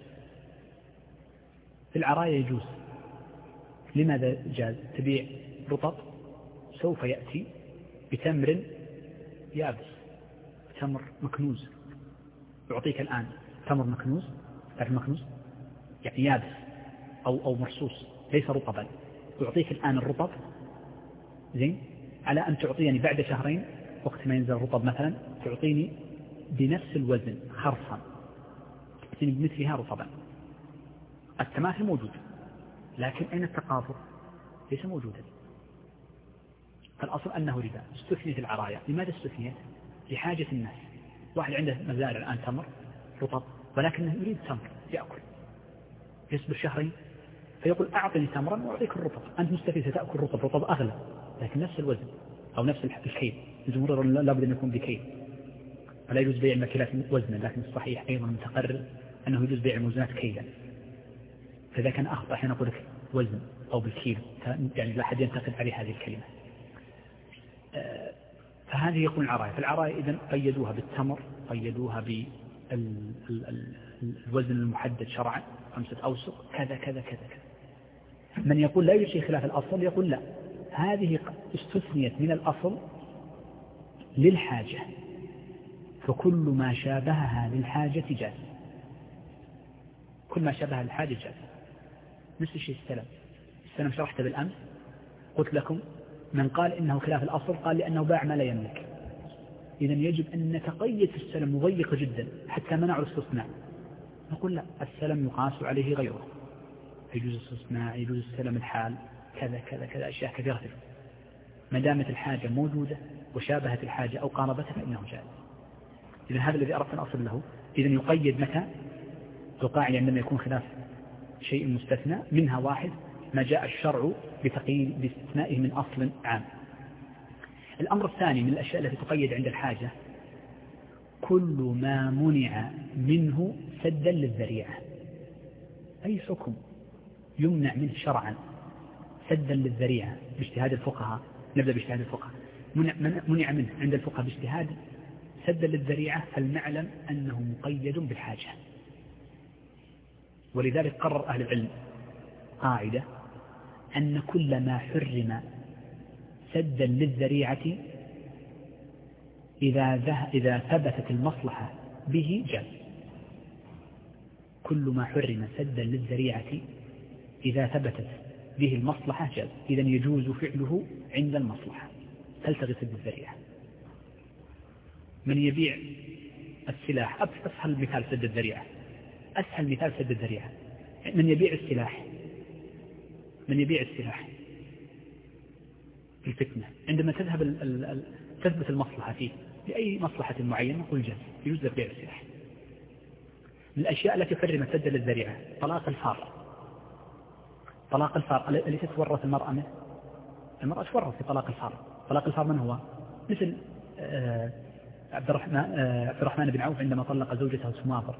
في العرايا يجوز. لماذا جاز؟ تبيع رطب سوف يأتي بتمر يابس، تمر مكنوز، يعطيك الآن تمر مكنوز، تعرف مكنوز يعني يابس أو أو مرصوص ليس رطبا، يعطيك الآن الرطب زين على أن تعطيني بعد شهرين وقت ما ينزل الرطب مثلا تعطيني بنفس الوزن خرصا تعطيني بمثلها رطبا. التماثل موجود لكن أين التقاطر؟ ليس موجودا. فالأصل أنه ربا. استثنيت العرايا. لماذا استثنيت؟ لحاجة الناس. واحد عنده مزارع الآن تمر رطب ولكنه يريد تمر يأكل يصبر شهرين فيقول أعطني تمرا وأعطيك الرطب. أنت مستفيد ستأكل رطب رطب أغلى لكن نفس الوزن أو نفس الكيل. الجمهور لابد أن يكون بكيل، فلا يجوز بيع الماكلات وزنا، لكن الصحيح أيضا متقرر أنه يجوز بيع الموزنات كيلا. فإذا كان أخطأ حين أقول لك وزن أو بالكيلو يعني لا أحد ينتقد عليه هذه الكلمة. فهذه يكون العراية. فالعراية إذن قيدوها بالتمر، قيدوها بالوزن المحدد شرعا خمسة أوسق كذا كذا كذا كذا. من يقول لا يشي خلاف الأصل يقول لا، هذه استثنيت من الأصل للحاجة، فكل ما شابهها للحاجة جاز. كل ما شابهها للحاجة جاز. مثل الشيء السلم. السلم شرحته بالأمس قلت لكم من قال إنه خلاف الأصل قال لأنه باع ما لا يملك. إذن يجب أن نتقيد السلم مضيق جدا حتى منع الاستثناء. نقول لا، السلم يقاس عليه غيره، يجوز الاستثناء، يجوز السلم الحال كذا كذا كذا أشياء كثيرة. ما دامت الحاجة موجودة وشابهت الحاجة أو قاربتها فإنه جائز. إذن هذا الذي أردت أن أصل له. إذن يقيد متى؟ القاعدة عندما يكون خلاف شيء مستثنى منها واحد ما جاء الشرع بتقييد باستثنائه من أصل عام. الأمر الثاني من الأشياء التي تقيد عند الحاجة كل ما منع منه سدا للذريعة. أي حكم يمنع منه شرعا سدا للذريعة باجتهاد الفقهاء. نبدأ باجتهاد الفقهاء. منع, منع منه عند الفقهاء باجتهاد سدا للذريعة، فلنعلم أنه مقيد بالحاجة. ولذلك قرر أهل العلم قاعدة أن كل ما حرم سدا للذريعة إذا, إذا ثبتت المصلحة به جاز. كل ما حرم سدا للذريعة إذا ثبتت به المصلحة جاز. إذن يجوز فعله عند المصلحة تلتغي سد الذريعة. من يبيع السلاح، أسهل مثال سد الذريعة، أسهل مثال سد الذريعة من يبيع السلاح. من يبيع السلاح الفتنة عندما تذهب ال ال ال تثبت المصلحة فيه لأي مصلحة معينة نقول جاز، يجوز بيع السلاح. من الأشياء التي حرمت سد للذريعة طلاق الفار. طلاق الفار التي تتورث المرأة منه، المرأة تورث في طلاق الفار. طلاق الفار من هو؟ مثل آه عبد الرحمن, آه عبد الرحمن بن عوف عندما طلق زوجته سماطر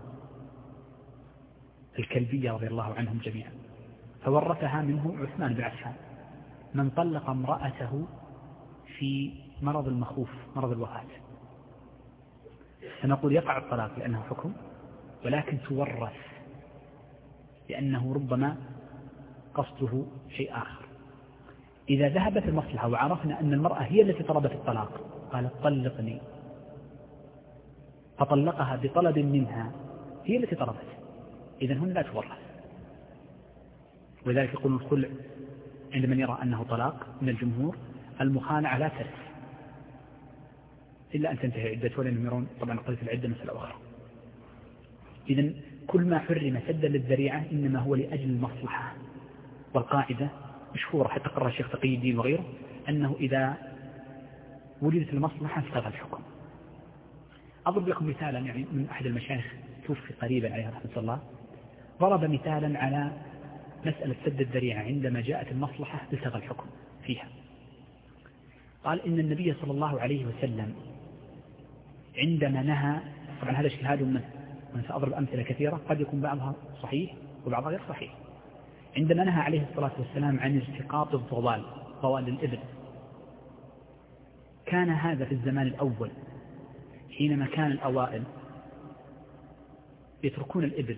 الكلبية رضي الله عنهم جميعا، فورثها منه عثمان بن عفان. من طلق امرأته في مرض المخوف، مرض الوفاة، فنقول يقع الطلاق لأنه حكم، ولكن تورث لأنه ربما قصده شيء آخر. إذا ذهبت المصلحة وعرفنا أن المرأة هي التي طلبت الطلاق قالت طلقني، فطلقها بطلب منها، هي التي طلبت، إذن هنا لا تورث. ولذلك يقول الخلع عند من يرى أنه طلاق من الجمهور المخالعة لا ترث إلا أن تنتهي عدة، ولأنهم يرون طبعا قضية العدة مسألة أخرى. إذن كل ما حرم سدا للذريعة إنما هو لأجل المصلحة. والقاعدة مشهورة حتى قرر الشيخ تقي الدين وغيره أنه إذا وجدت المصلحة استغى الحكم. أضرب لكم مثالا يعني من أحد المشايخ توفي قريبا عليه رحمة الله، ضرب مثالا على مسألة سد الذريعة عندما جاءت المصلحة التغى الحكم فيها. قال إن النبي صلى الله عليه وسلم عندما نهى، طبعا هذا اجتهاد منه وأنا سأضرب أمثلة كثيرة قد يكون بعضها صحيح وبعضها غير صحيح، عندما نهى عليه الصلاة والسلام عن التقاط الضوال ضوال الإبل، كان هذا في الزمان الأول حينما كان الأوائل يتركون الإبل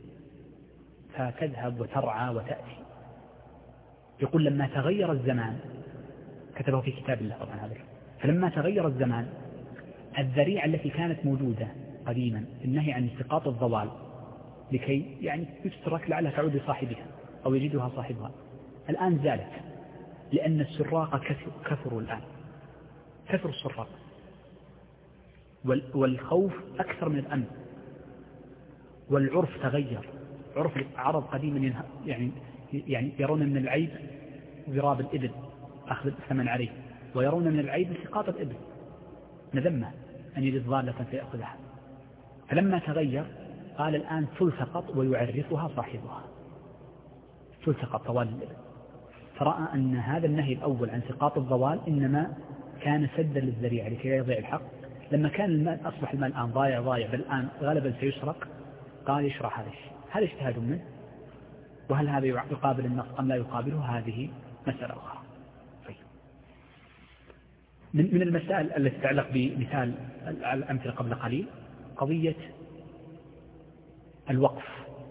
فتذهب وترعى وتأتي. يقول لما تغير الزمان، كتبه في كتاب الله طبعا هذا، فلما تغير الزمان الذريعة التي كانت موجودة قديما النهي عن التقاط الضوال لكي يعني يترك لعلها تعود لصاحبها أو يجدها صاحبها، الآن زالت لأن السراق كثروا الآن، كثر السراق والخوف أكثر من الأمن، والعرف تغير. عرف العرب قديما يعني يعني يرون من العيب ضراب الإبل أخذ الثمن عليه، ويرون من العيب التقاط الإبل نذمه أن يجد ضالة فيأخذها. فلما تغير قال الآن تلتقط ويعرفها صاحبها، تلتقط طوال الإبل، فرأى أن هذا النهي الأول عن سقاط الضوال إنما كان سدا للذريعة لكي لا يضيع الحق. لما كان المال أصبح المال الآن ضايع ضايع بل الآن غالبا سيسرق، قال يشرح هذا الشيء. هذا اجتهاد منه، وهل هذا يقابل النص أم لا يقابله هذه مسألة أخرى. طيب. من من المسائل التي تتعلق بمثال الأمثلة قبل قليل قضية الوقف.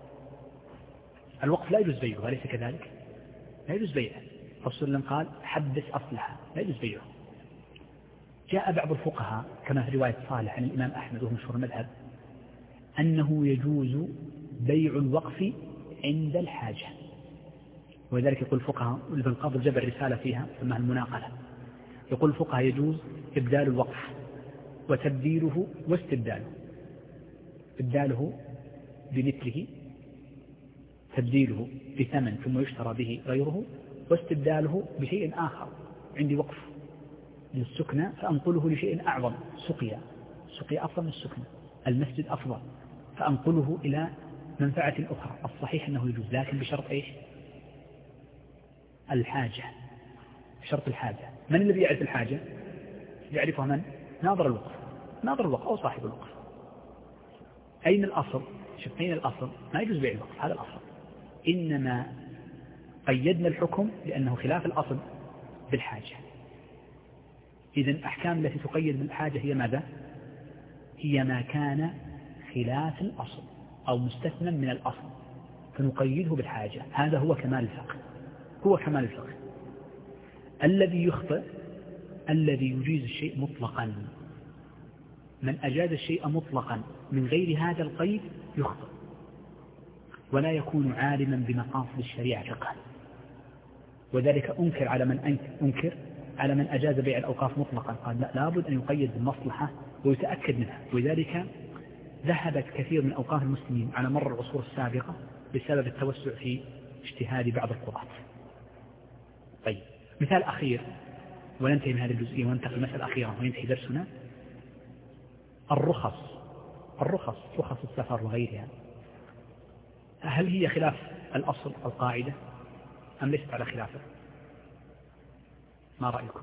الوقف لا يجوز بيعه، أليس كذلك؟ لا يجوز بيعه. الرسول لم قال حبس أصلها، لا يجوز بيعه. جاء بعض الفقهاء كما في رواية صالح عن الإمام أحمد وهو مشهور المذهب أنه يجوز بيع الوقف عند الحاجة، ولذلك يقول الفقهاء ابن قاضي جبر رسالة فيها ثم المناقلة، يقول الفقهاء يجوز إبدال الوقف وتبديله واستبداله، إبداله بمثله، تبديله بثمن ثم يشترى به غيره، واستبداله بشيء آخر. عندي وقف للسكنة فأنقله لشيء أعظم، سقيا سقيا أفضل من السكنة، المسجد أفضل فأنقله إلى منفعة أخرى. الصحيح أنه يجوز، لكن بشرط إيش؟ الحاجة، بشرط الحاجة. من الذي يعرف الحاجة؟ يعرفها من؟ ناظر الوقف، ناظر الوقف أو صاحب الوقف. أين الأصل؟ شوف أين الأصل؟ ما يجوز بيع الوقف، هذا الأصل. إنما قيدنا الحكم لأنه خلاف الأصل بالحاجة. إذن الأحكام التي تقيد بالحاجة هي ماذا؟ هي ما كان خلاف الأصل أو مستثنى من الأصل فنقيده بالحاجة. هذا هو كمال الفقه، هو كمال الفقه. الذي يخطئ الذي يجيز الشيء مطلقا. من أجاز الشيء مطلقا من غير هذا القيد يخطئ ولا يكون عالما بمقاصد الشريعة فقها. وذلك أنكر على من أنكر على من أجاز بيع الأوقاف مطلقا، قال لا، لابد أن يقيد بالمصلحة ويتأكد منها. ولذلك ذهبت كثير من أوقاف المسلمين على مر العصور السابقة بسبب التوسع في اجتهاد بعض القضاة. طيب، مثال أخير وننتهي من هذه الجزئية وننتقل المسألة الأخيرة وينتهي درسنا. الرخص الرخص رخص السفر وغيرها، هل هي خلاف الأصل القاعدة أم ليست على خلافه؟ ما رأيكم؟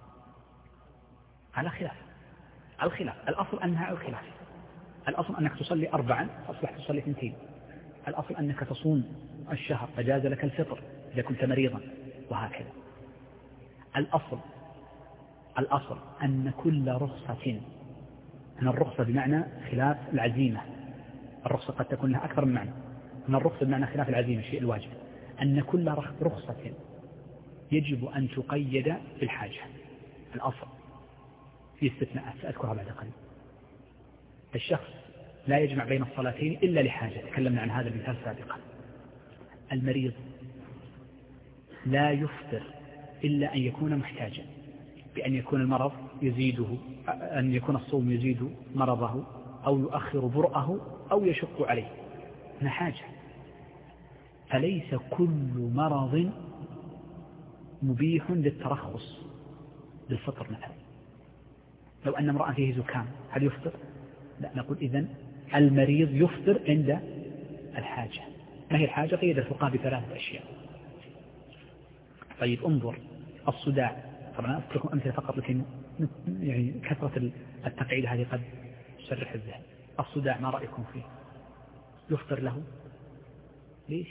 على خلاف، على الخلاف. الأصل أنها على الخلاف. الأصل أنك تصلي أربعا أصبح تصلي اثنتين. الأصل أنك تصوم الشهر فجاز لك الفطر إذا كنت مريضا، وهكذا. الأصل الأصل أن كل رخصة، أن الرخصة بمعنى خلاف العزيمة، الرخصة قد تكون لها أكثر من معنى، أن الرخصة بمعنى خلاف العزيمة الشيء الواجب، أن كل رخصة يجب أن تقيد بالحاجة. الأصل في استثناءات سأذكرها بعد قليل. الشخص لا يجمع بين الصلاتين إلا لحاجة، تكلمنا عن هذا المثال سابقا. المريض لا يفطر إلا أن يكون محتاجا، بأن يكون المرض يزيده، أن يكون الصوم يزيد مرضه أو يؤخر برأه أو يشق عليه، هنا حاجة. فليس كل مرض مبيح للترخص بالفطر. مثلا لو أن امرأة فيه زكام هل يفطر؟ لا، نقول إذن المريض يفطر عند الحاجة. ما هي الحاجة؟ قيد الفقهاء بثلاثة أشياء. طيب انظر الصداع، طبعا أذكركم أمثلة فقط لكن يعني كثرة التقعيد هذه قد تسرح الذهن. الصداع ما رأيكم فيه؟ يفطر له؟ ليش؟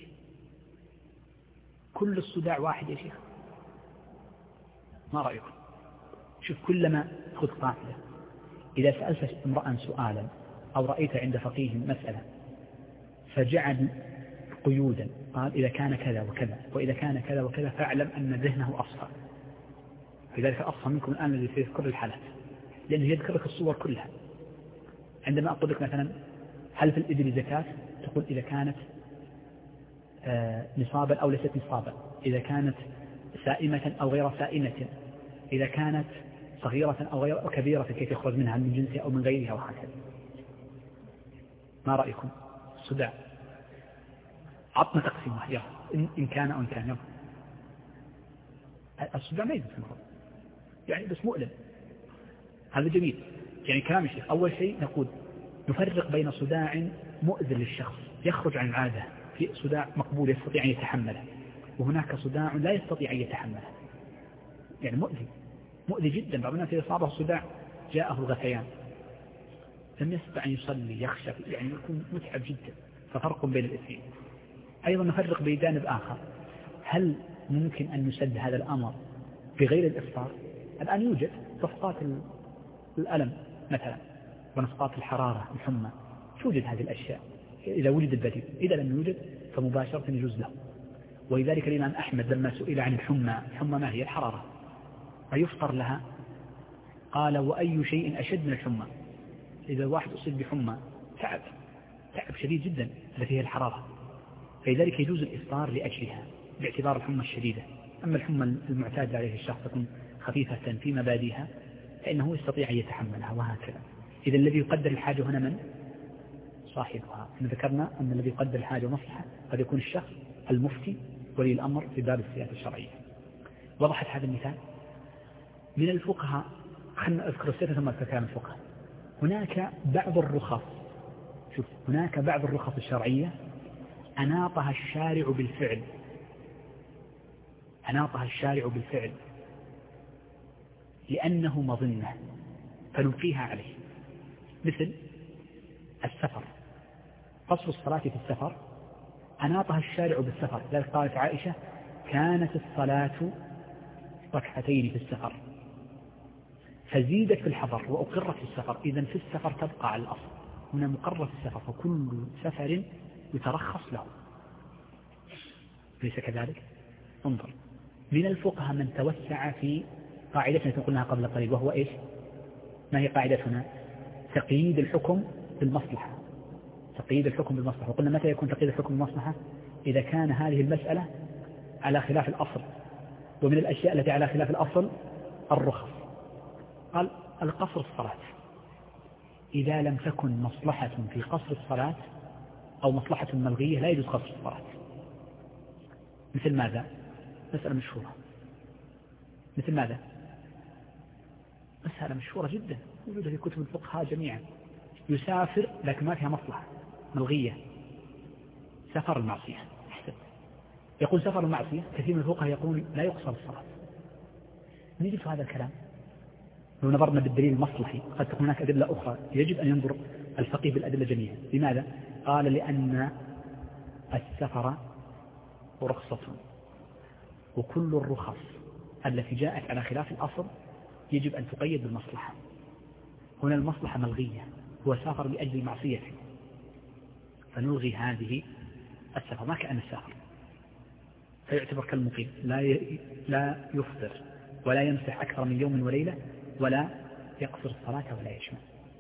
كل الصداع واحد يا شيخ، ما رأيكم؟ شوف، كلما خذ قاعدة، إذا سألت امرأ سؤالا أو رأيت عند فقيه مسألة فجعل قيودا، قال إذا كان كذا وكذا وإذا كان كذا وكذا فاعلم أن ذهنه أصفى. لذلك أصفى منكم الآن الذي يذكر الحالات، لأنه يذكر لك الصور كلها. عندما أقول لك مثلا هل في الإبل زكاة، تقول إذا كانت آه نصابا أو ليست نصابا، إذا كانت سائمة أو غير سائمة، إذا كانت صغيرة أو غير كبيرة كيف يخرج منها من جنسها أو من غيرها وهكذا. ما رأيكم؟ الصداع عطنا تقسيمه يا إن كان أو إن كان يوم. الصداع ما يجوز يعني، بس مؤلم، هذا جميل. يعني كلام الشيخ أول شيء نقول نفرق بين صداع مؤذن للشخص يخرج عن العادة، في صداع مقبول يستطيع أن يتحمله، وهناك صداع لا يستطيع أن يتحمله، يعني مؤذي مؤذي جدا. بعض الناس إذا صابه الصداع جاءه الغثيان، لم يستطع أن يصلي، يخشى، يعني يكون متعب جدا. ففرق بين الاثنين. أيضا نفرق بجانب آخر، هل ممكن أن يسد هذا الأمر بغير الإفطار؟ الآن يوجد رفقات الألم مثلا ونفقات الحرارة الحمى، توجد هذه الأشياء إذا وجد البديل. إذا لم يوجد فمباشرة يجوز له. ولذلك الإمام أحمد لما سئل عن الحمى، الحمى ما هي؟ الحرارة، فيفطر لها، قال وأي شيء أشد من الحمى؟ إذا الواحد أصيب بحمى تعب تعب شديد جدا التي هي الحرارة، فلذلك يجوز الإفطار لأجلها باعتبار الحمى الشديدة. أما الحمى المعتاد عليه الشخص تكون خفيفة في مبادئها فإنه يستطيع أن يتحملها وهكذا. إذا الذي يقدر الحاجة هنا من؟ صاحبها. إحنا ذكرنا أن الذي يقدر الحاجة ومصلحة قد يكون الشخص المفتي ولي الأمر في باب السياسة الشرعية. وضحت هذا المثال؟ من الفقهاء، خلنا أذكر السياسة ثم أذكر كلام الفقهاء. هناك بعض الرخص، شوف، هناك بعض الرخص الشرعية أناطها الشارع بالفعل، أناطها الشارع بالفعل لأنه مظنة فنلقيها عليه، مثل السفر، قصر الصلاة في السفر أناطها الشارع بالسفر. ذلك قالت عائشة كانت الصلاة ركعتين في السفر فزيدت في الحضر وأقرت في السفر. إذن في السفر تبقى على الأصل، هنا مقرر في السفر، فكل سفر يترخص له، ليس كذلك؟ انظر، من الفقهاء من توسع في قاعدتنا قلناها قبل قليل، وهو إيش؟ ما هي قاعدتنا؟ تقييد الحكم بالمصلحة، تقييد الحكم بالمصلحة. وقلنا متى يكون تقييد الحكم بالمصلحة؟ إذا كان هذه المسألة على خلاف الأصل، ومن الأشياء التي على خلاف الأصل الرخص. قال القصر الصلاة، إذا لم تكن مصلحة في قصر الصلاة أو مصلحة ملغية لا يجوز قصر الصلاة. مثل ماذا؟ مسألة مشهورة. مثل ماذا؟ مسألة مشهورة جدا موجودة في كتب الفقهاء جميعا، يسافر لكن ما فيها مصلحة ملغية، سفر المعصية. يقول سفر المعصية، كثير من الفقهاء يقولون لا يقصر الصلاة. نجد هذا الكلام لو نظرنا بالدليل المصلحي، قد تكون هناك أدلة أخرى يجب أن ينظر الفقيه بالأدلة جميعا. لماذا؟ قال لأن السفر رخصة، وكل الرخص التي جاءت على خلاف الأصل يجب أن تقيد بالمصلحة. هنا المصلحة ملغية، هو سافر لأجل المعصية فنلغي هذه السفر، ما كأن السافر، فيعتبر كالمقيم، لا لا يفطر ولا يمسح أكثر من يوم وليلة ولا يقصر الصلاة ولا يجمع.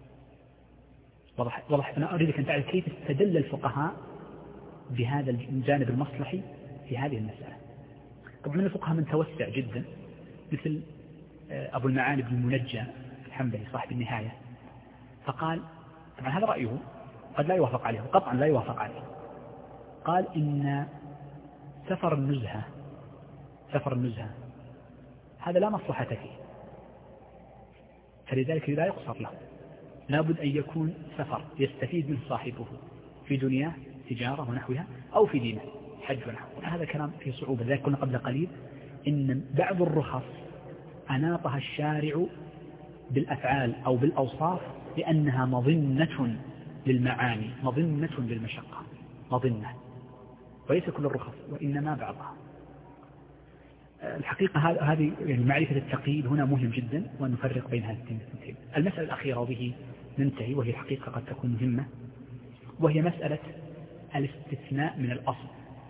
وضح, وضح أنا أريدك أن تعرف كيف استدل الفقهاء بهذا الجانب المصلحي في هذه المسألة. طبعا من الفقهاء من توسع جدا، مثل أبو المعالي بن المنجى الحنبلي صاحب النهاية، فقال، طبعا هذا رأيه قد لا يوافق عليه، قطعا لا يوافق عليه، قال إن سفر النزهة سفر النزهة هذا لا مصلحة فيه، فلذلك لا يقصر له. لابد أن يكون سفر يستفيد منه صاحبه في دنياه تجارة ونحوها أو في دينه حج ونحوه. هذا كلام فيه صعوبة. ذلك قلنا قبل قليل إن بعض الرخص أناطها الشارع بالأفعال أو بالأوصاف لأنها مظنة للمعاني، مظنة للمشقة، مظنة، وليس كل الرخص وإنما بعضها. الحقيقة هذه يعني معرفة التقييد هنا مهم جدا، وأن نفرق بين هذه الاثنتين. المسألة الأخيرة وبه ننتهي، وهي الحقيقة قد تكون مهمة، وهي مسألة الاستثناء من الأصل.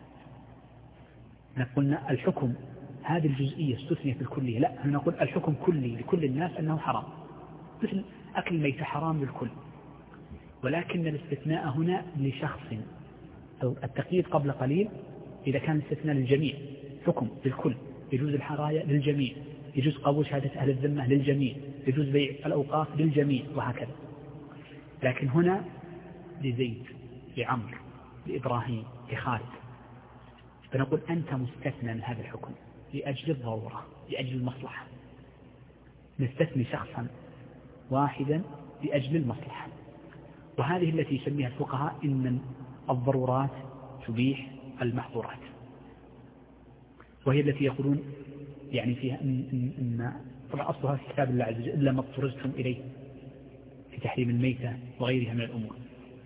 قلنا الحكم هذه الجزئية استثنيت بالكلية، لا، نقول الحكم كلي لكل الناس أنه حرام، مثل أكل الميت حرام للكل، ولكن الاستثناء هنا لشخص. التقييد قبل قليل إذا كان الاستثناء للجميع، حكم للكل، يجوز الحرايا للجميع، يجوز قبول شهادة أهل الذمة للجميع، يجوز بيع الأوقاف للجميع، وهكذا. لكن هنا لزيد، لعمر، لإبراهيم، لخالد، فنقول أنت مستثنى من هذا الحكم لأجل الضرورة، لأجل المصلحة. نستثني شخصا واحدا لأجل المصلحة، وهذه التي يسميها الفقهاء إن الضرورات تبيح المحظورات، وهي التي يقولون يعني فيها إن, إن, إن طبعا أصلها في كتاب الله عز وجل إلا ما اضطررتم إليه في تحريم الميتة وغيرها من الأمور.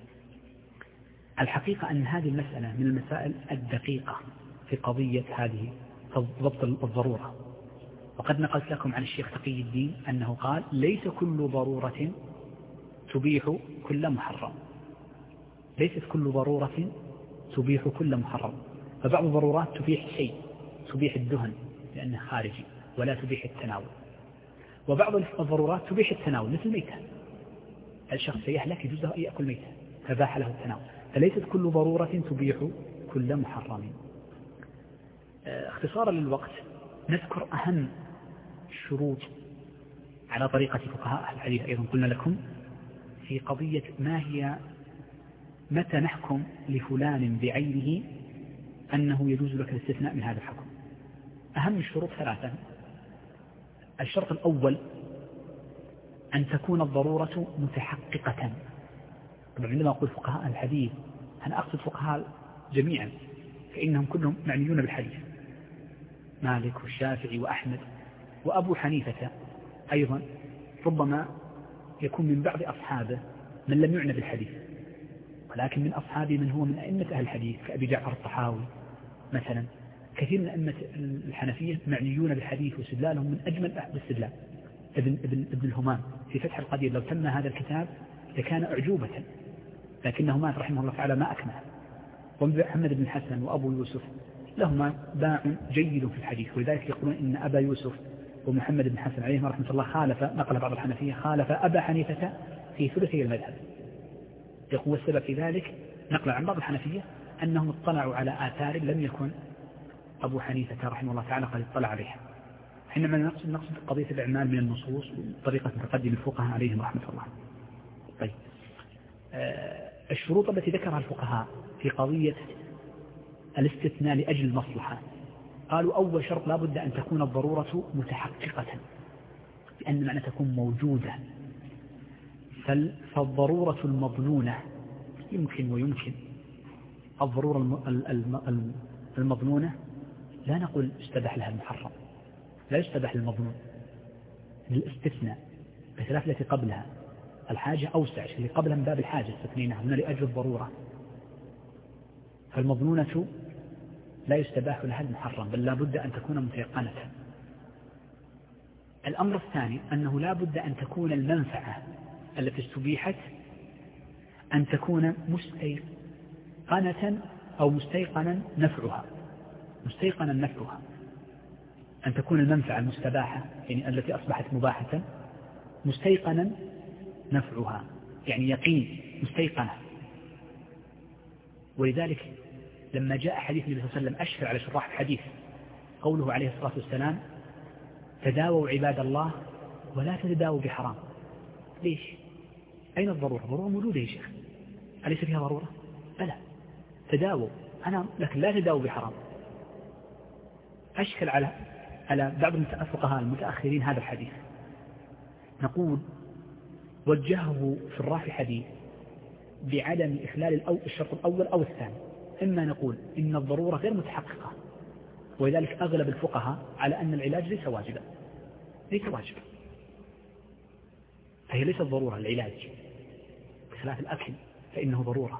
الحقيقة أن هذه المسألة من المسائل الدقيقة في قضية هذه ضبط الضرورة. وقد نقلت لكم عن الشيخ تقي الدين أنه قال ليس كل ضرورة تبيح كل محرم، ليست كل ضرورة تبيح كل محرم، فبعض الضرورات تبيح شيء، تبيح الدهن لأنه خارجي ولا تبيح التناول، وبعض الضرورات تبيح التناول مثل الميتة، الشخص سيهلك يجوز له أن يأكل ميتة فباح له التناول، فليست كل ضرورة تبيح كل محرم. اختصارا للوقت نذكر أهم الشروط على طريقة فقهاء الحديث أيضا قلنا لكم في قضية ما هي متى نحكم لفلان بعينه أنه يجوز لك الاستثناء من هذا الحكم. أهم الشروط ثلاثة. الشرط الأول أن تكون الضرورة متحققة. طبعا عندما أقول فقهاء الحديث أنا أقصد فقهاء جميعا، فإنهم كلهم معنيون بالحديث، مالك والشافعي وأحمد وأبو حنيفة أيضا، ربما يكون من بعض أصحابه من لم يعنى بالحديث، ولكن من أصحابه من هو من أئمة أهل الحديث كأبي جعفر الطحاوي مثلا. كثير من أئمة الحنفية معنيون بالحديث واستدلالهم من أجمل الاستدلال. ابن, ابن, ابن الهمام في فتح القدير لو تم هذا الكتاب لكان أعجوبة، لكنه مات رحمه الله تعالى ما أكمل. ومحمد بن الحسن وأبو يوسف لهما باع جيد في الحديث، ولذلك يقولون إن أبا يوسف ومحمد بن الحسن عليهما رحمة الله خالف، نقل بعض الحنفية خالف أبا حنيفة في ثلثي المذهب. يقول السبب في ذلك نقل عن بعض الحنفية أنهم اطلعوا على آثار لم يكن أبو حنيفة رحمه الله تعالى قد اطلع عليها. حينما نقصد نقصد قضية الإعمال من النصوص وطريقة متقدم الفقهاء عليهم رحمة الله. طيب آه الشروط التي ذكرها الفقهاء في قضية الاستثناء لأجل المصلحة، قالوا أول شرط لا بد أن تكون الضرورة متحققة، لأن معنى تكون موجودة. فالضرورة المظنونة يمكن ويمكن. الضرورة المظنونة لا نقول استباح لها المحرم، لا يستباح للمظنون، للاستثناء بخلاف التي قبلها. الحاجة أوسع، اللي قبلها من باب الحاجة استثنيناها، هنا لأجل الضرورة. فالمظنونة لا يستباح لها المحرم، بل لا بد أن تكون متيقنة. الأمر الثاني أنه لا بد أن تكون المنفعة التي استبيحت أن تكون مستيقنة أو مستيقنا نفعها، مستيقنا نفعها، أن تكون المنفعة المستباحة يعني التي أصبحت مباحة مستيقنا نفعها، يعني يقين مستيقنة. ولذلك لما جاء حديث النبي صلى الله عليه وسلم أشكل على شراح الحديث قوله عليه الصلاة والسلام تداووا عباد الله ولا تتداووا بحرام. ليش؟ أين الضرورة؟ الضرورة موجودة يا شيخ، أليس فيها ضرورة؟ بلى، تداووا أنا لكن لا تداووا بحرام. أشكل على على بعض الفقهاء المتأخرين هذا الحديث. نقول وجهه في الرافع حديث بعدم إخلال الشرط الأول أو الثاني. إما نقول إن الضرورة غير متحققة، ولذلك أغلب الفقهاء على أن العلاج ليس واجبا، ليس واجبا، فهي ليست ضرورة العلاج، بخلاف الأكل فإنه ضرورة.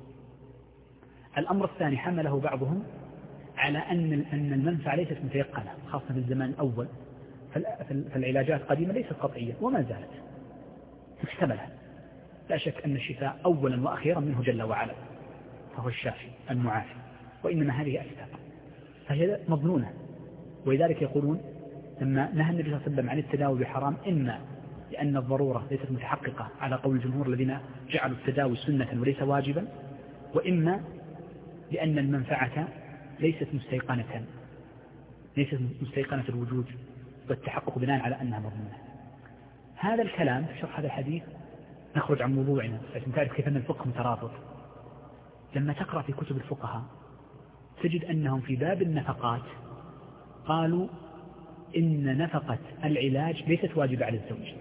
الأمر الثاني حمله بعضهم على أن أن المنفعة ليست متيقنة، خاصة في الزمان الأول، فالعلاجات قديمة ليست قطعية وما زالت محتملة. لا شك أن الشفاء أولا وأخيرا منه جل وعلا، فهو الشافي المعافي، وإنما هذه أسباب فهي مظنونة. ولذلك يقولون لما نهى النبي صلى الله عليه وسلم عن التداوي بحرام، إما لأن الضرورة ليست متحققة على قول الجمهور الذين جعلوا التداوي سنة وليس واجبا، وإما لأن المنفعة ليست مستيقنة ليست مستيقنة الوجود والتحقق بناء على أنها مضمونة. هذا الكلام في شرح هذا الحديث نخرج عن موضوعنا عشان تعرف كيف أن الفقه مترابط. لما تقرأ في كتب الفقهاء تجد أنهم في باب النفقات قالوا إن نفقة العلاج ليست واجبة على الزوج،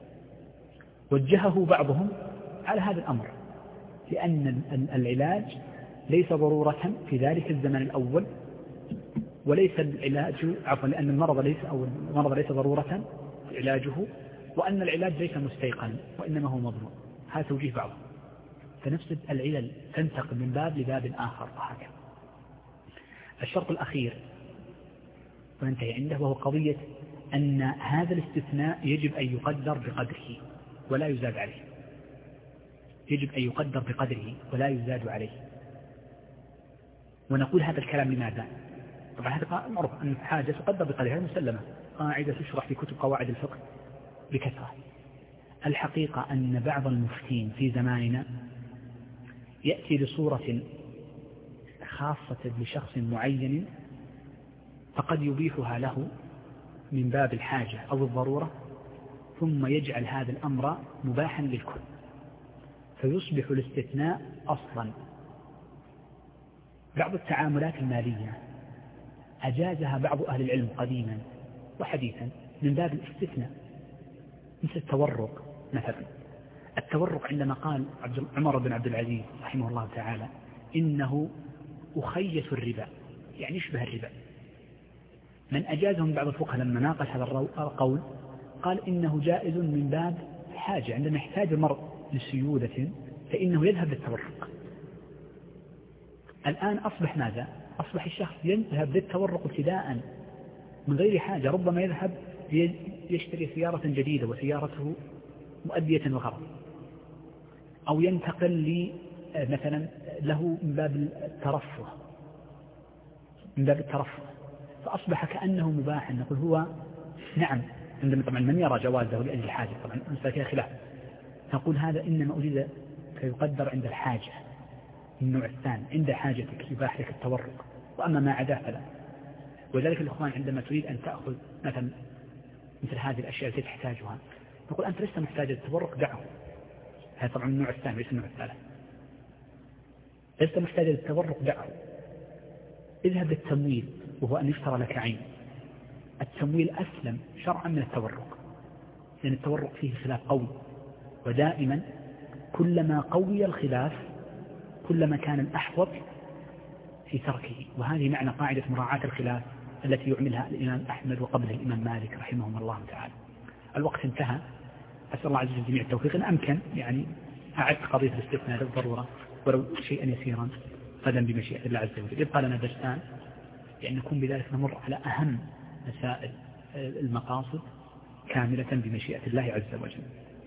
وجهه بعضهم على هذا الأمر، لأن العلاج ليس ضرورة في ذلك الزمن الأول، وليس العلاج عفوا لأن المرض ليس أو المرض ليس ضرورة علاجه، وأن العلاج ليس مستيقنا وإنما هو مضمون. هذا توجيه بعضهم. فنفس العلل تنتقل من باب لباب آخر وهكذا. الشرط الأخير وننتهي عنده وهو قضية أن هذا الاستثناء يجب أن يقدر بقدره ولا يزاد عليه، يجب أن يقدر بقدره ولا يزاد عليه. ونقول هذا الكلام لماذا؟ طبعا هذا معروف أن حاجة تقدر بقدرها مسلمة، قاعدة تشرح في كتب قواعد الفقه بكثرة. الحقيقة أن بعض المفتين في زماننا يأتي بصورة خاصة لشخص معين فقد يبيحها له من باب الحاجة أو الضرورة، ثم يجعل هذا الأمر مباحا للكل، فيصبح الاستثناء أصلا. بعض التعاملات المالية أجازها بعض أهل العلم قديما وحديثا من باب الاستثناء، مثل التورق مثلا. التورق عندما قال عمر بن عبد العزيز رحمه الله تعالى إنه أخيس الربا، يعني يشبه الربا، من أجازه من بعض الفقهاء لما ناقش هذا القول قال إنه جائز من باب حاجة، عندما يحتاج المرء لسيودة فإنه يذهب للتورق. الآن أصبح ماذا؟ أصبح الشخص يذهب للتورق ابتداء من غير حاجة، ربما يذهب يشتري سيارة جديدة وسيارته مؤدية وغرض، أو ينتقل لي مثلا له من باب الترفه من باب الترفه فأصبح كأنه مباحا. نقول هو نعم، عندما طبعا من يرى جوازه لأجل الحاجة، طبعا أنسى فيها خلاف، نقول هذا إنما أجيز فيقدر عند الحاجة النوع الثاني، عند حاجتك يباح لك التورق، وأما ما عداه فلا. ولذلك الإخوان عندما تريد أن تأخذ مثلا مثل هذه الأشياء التي تحتاجها نقول أنت لست محتاج للتورق، دعه. هذا طبعا النوع الثاني ليس النوع الثالث. لست محتاج للتورق، دعه. اذهب للتمويل وهو أن يشترى لك عين. التمويل أسلم شرعا من التورق، لأن التورق فيه خلاف قوي، ودائما كلما قوي الخلاف كلما كان الأحوط في تركه. وهذه معنى قاعدة مراعاة الخلاف التي يعملها الإمام أحمد وقبله الإمام مالك رحمهم الله تعالى. الوقت انتهى، أسأل الله عز وجل جميع التوفيق. إن أمكن يعني أعدت قضية الاستثناء للضرورة ولو شيئا يسيرا غدا بمشيئة الله عز وجل. يبقى لنا درسان يعني نكون بذلك نمر على أهم مسائل المقاصد كاملة بمشيئة الله عز وجل.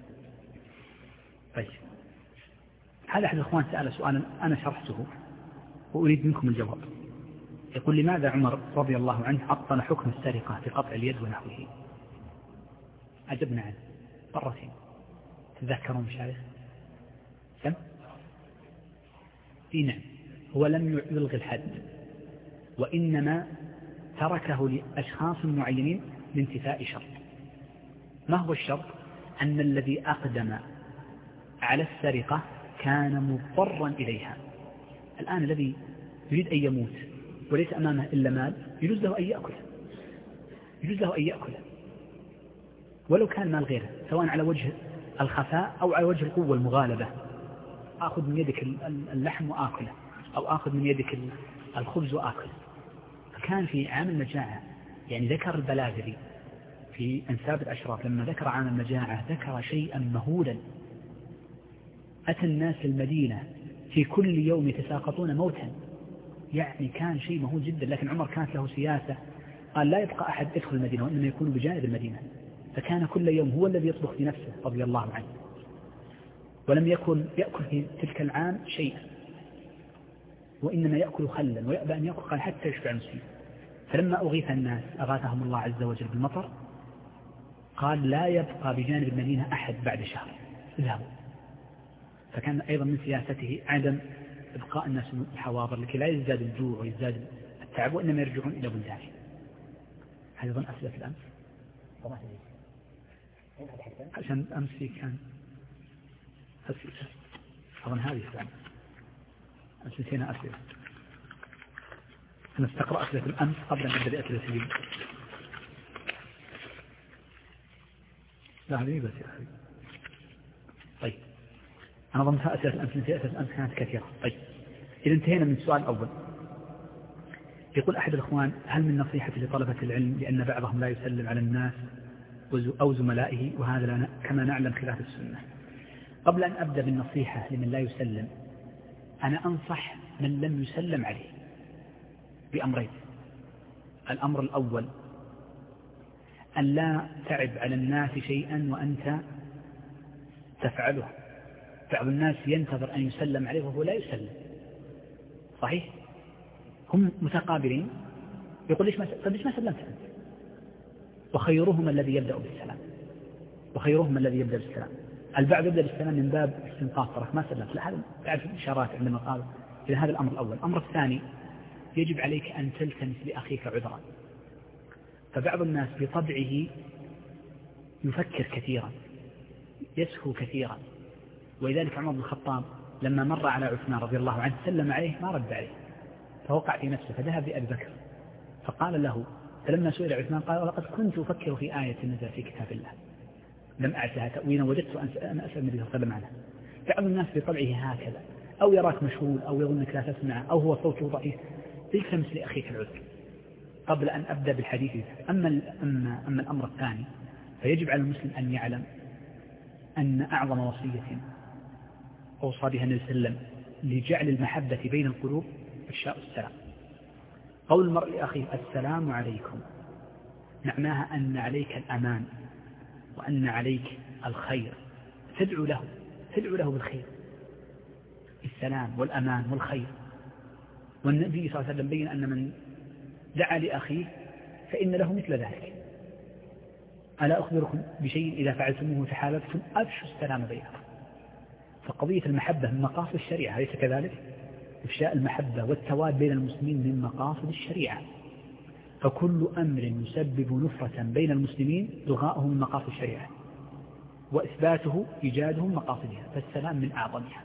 طيب، هذا أحد الأخوان سأل سؤالا أنا شرحته وأريد منكم الجواب. يقول لماذا عمر رضي الله عنه أبطل حكم السرقة في قطع اليد ونحوه؟ أجبنا عنه مرتين، تذكرون مشايخ؟ كم؟ إيه نعم، هو لم يلغي الحد، وإنما تركه لأشخاص معينين لانتفاء شرط. ما هو الشرط؟ أن الذي أقدم على السرقة كان مضطرا إليها. الآن الذي يريد أن يموت وليس أمامه إلا مال يجوز له أن يأكله، يجوز له أن يأكله ولو كان مال غيره، سواء على وجه الخفاء أو على وجه القوة المغالبة، أخذ من يدك اللحم وآكله، أو أخذ من يدك الخبز وآكله. فكان في عام المجاعة، يعني ذكر البلاذري في أنساب الأشراف لما ذكر عام المجاعة ذكر شيئا مهولا. أتى الناس المدينة في كل يوم يتساقطون موتا، يعني كان شيء مهول جدا. لكن عمر كانت له سياسة، قال لا يبقى أحد يدخل المدينة وإنما يكون بجانب المدينة، فكان كل يوم هو الذي يطبخ بنفسه رضي الله عنه، ولم يكن يأكل في تلك العام شيئا، وإنما يأكل خلا ويأبى أن يأكل قال حتى يشبع المسلمين. فلما أغيث الناس أغاثهم الله عز وجل بالمطر، قال لا يبقى بجانب المدينة أحد بعد شهر، اذهبوا. فكان أيضا من سياسته عدم إبقاء الناس في الحواضر لكي لا يزداد الجوع ويزداد التعب، وإنما يرجعون إلى بلدانهم. هذه أظن أسئلة الأمس، عشان أمس كان أسئلة، أظن هذه الأمس أمس نسينا أسئلة. نستقرأ أسئلة الأمس قبل أن نبدأ أسئلة اليوم. لا هذه بس يا أخي. طيب أنا ضمنها أسئلة الأمس، نسيت أسئلة الأمس كانت كثيرة. طيب إذا انتهينا من السؤال الأول، يقول أحد الأخوان: هل من نصيحة لطلبة العلم لأن بعضهم لا يسلم على الناس أو زملائه، وهذا لنا كما نعلم خلاف السنة؟ قبل أن أبدأ بالنصيحة لمن لا يسلم، أنا أنصح من لم يسلم عليه بأمرين. الأمر الأول أن لا تعب على الناس شيئا وأنت تفعله. بعض الناس ينتظر أن يسلم عليه وهو لا يسلم، صحيح؟ هم متقابلين، يقول ليش ما ليش ما سلمت أنت؟ وخيرهم الذي يبدأ بالسلام، وخيرهم الذي يبدأ بالسلام. البعض يبدأ بالسلام من باب استنقاص، ترك ما سلمت، لا، هذا تعرف إشارات عندما قال. إذا هذا الأمر الأول. الأمر الثاني، يجب عليك أن تلتمس لأخيك عذرا. فبعض الناس بطبعه يفكر كثيرا، يسهو كثيرا، ولذلك عمر بن الخطاب لما مر على عثمان رضي الله عنه سلم عليه ما رد عليه، فوقع في نفسه، فذهب لأبي بكر فقال له، فلما سئل عثمان قال: لقد كنت أفكر في آية نزل في كتاب الله لم أعد لها تأويلا وجدت أن أسأل النبي صلى الله عليه وسلم عنها. بعض الناس بطبعه هكذا، أو يراك مشغول أو يظنك لا تسمع أو هو صوته ضعيف. التمس لأخيك العذر قبل أن أبدأ بالحديث. أما, أما, أما الأمر الثاني، فيجب على المسلم أن يعلم أن أعظم وصية أوصى بها النبي صلى الله عليه وسلم لجعل المحبة بين القلوب إفشاء السلام. قول المرء لأخيه السلام عليكم معناها أن عليك الأمان وأن عليك الخير، تدعو له تدعو له بالخير، السلام والأمان والخير. والنبي صلى الله عليه وسلم بين أن من دعا لأخيه فإن له مثل ذلك. ألا أخبركم بشيء إذا فعلتموه تحالفتم أفشوا السلام بينكم. فقضية المحبة من مقاصد الشريعة، أليس كذلك؟ إفشاء المحبة والتواد بين المسلمين من مقاصد الشريعة. فكل أمر يسبب نفرة بين المسلمين إلغاؤه من مقاصد الشريعة، وإثباته إيجاده من مقاصدها، فالسلام من أعظمها.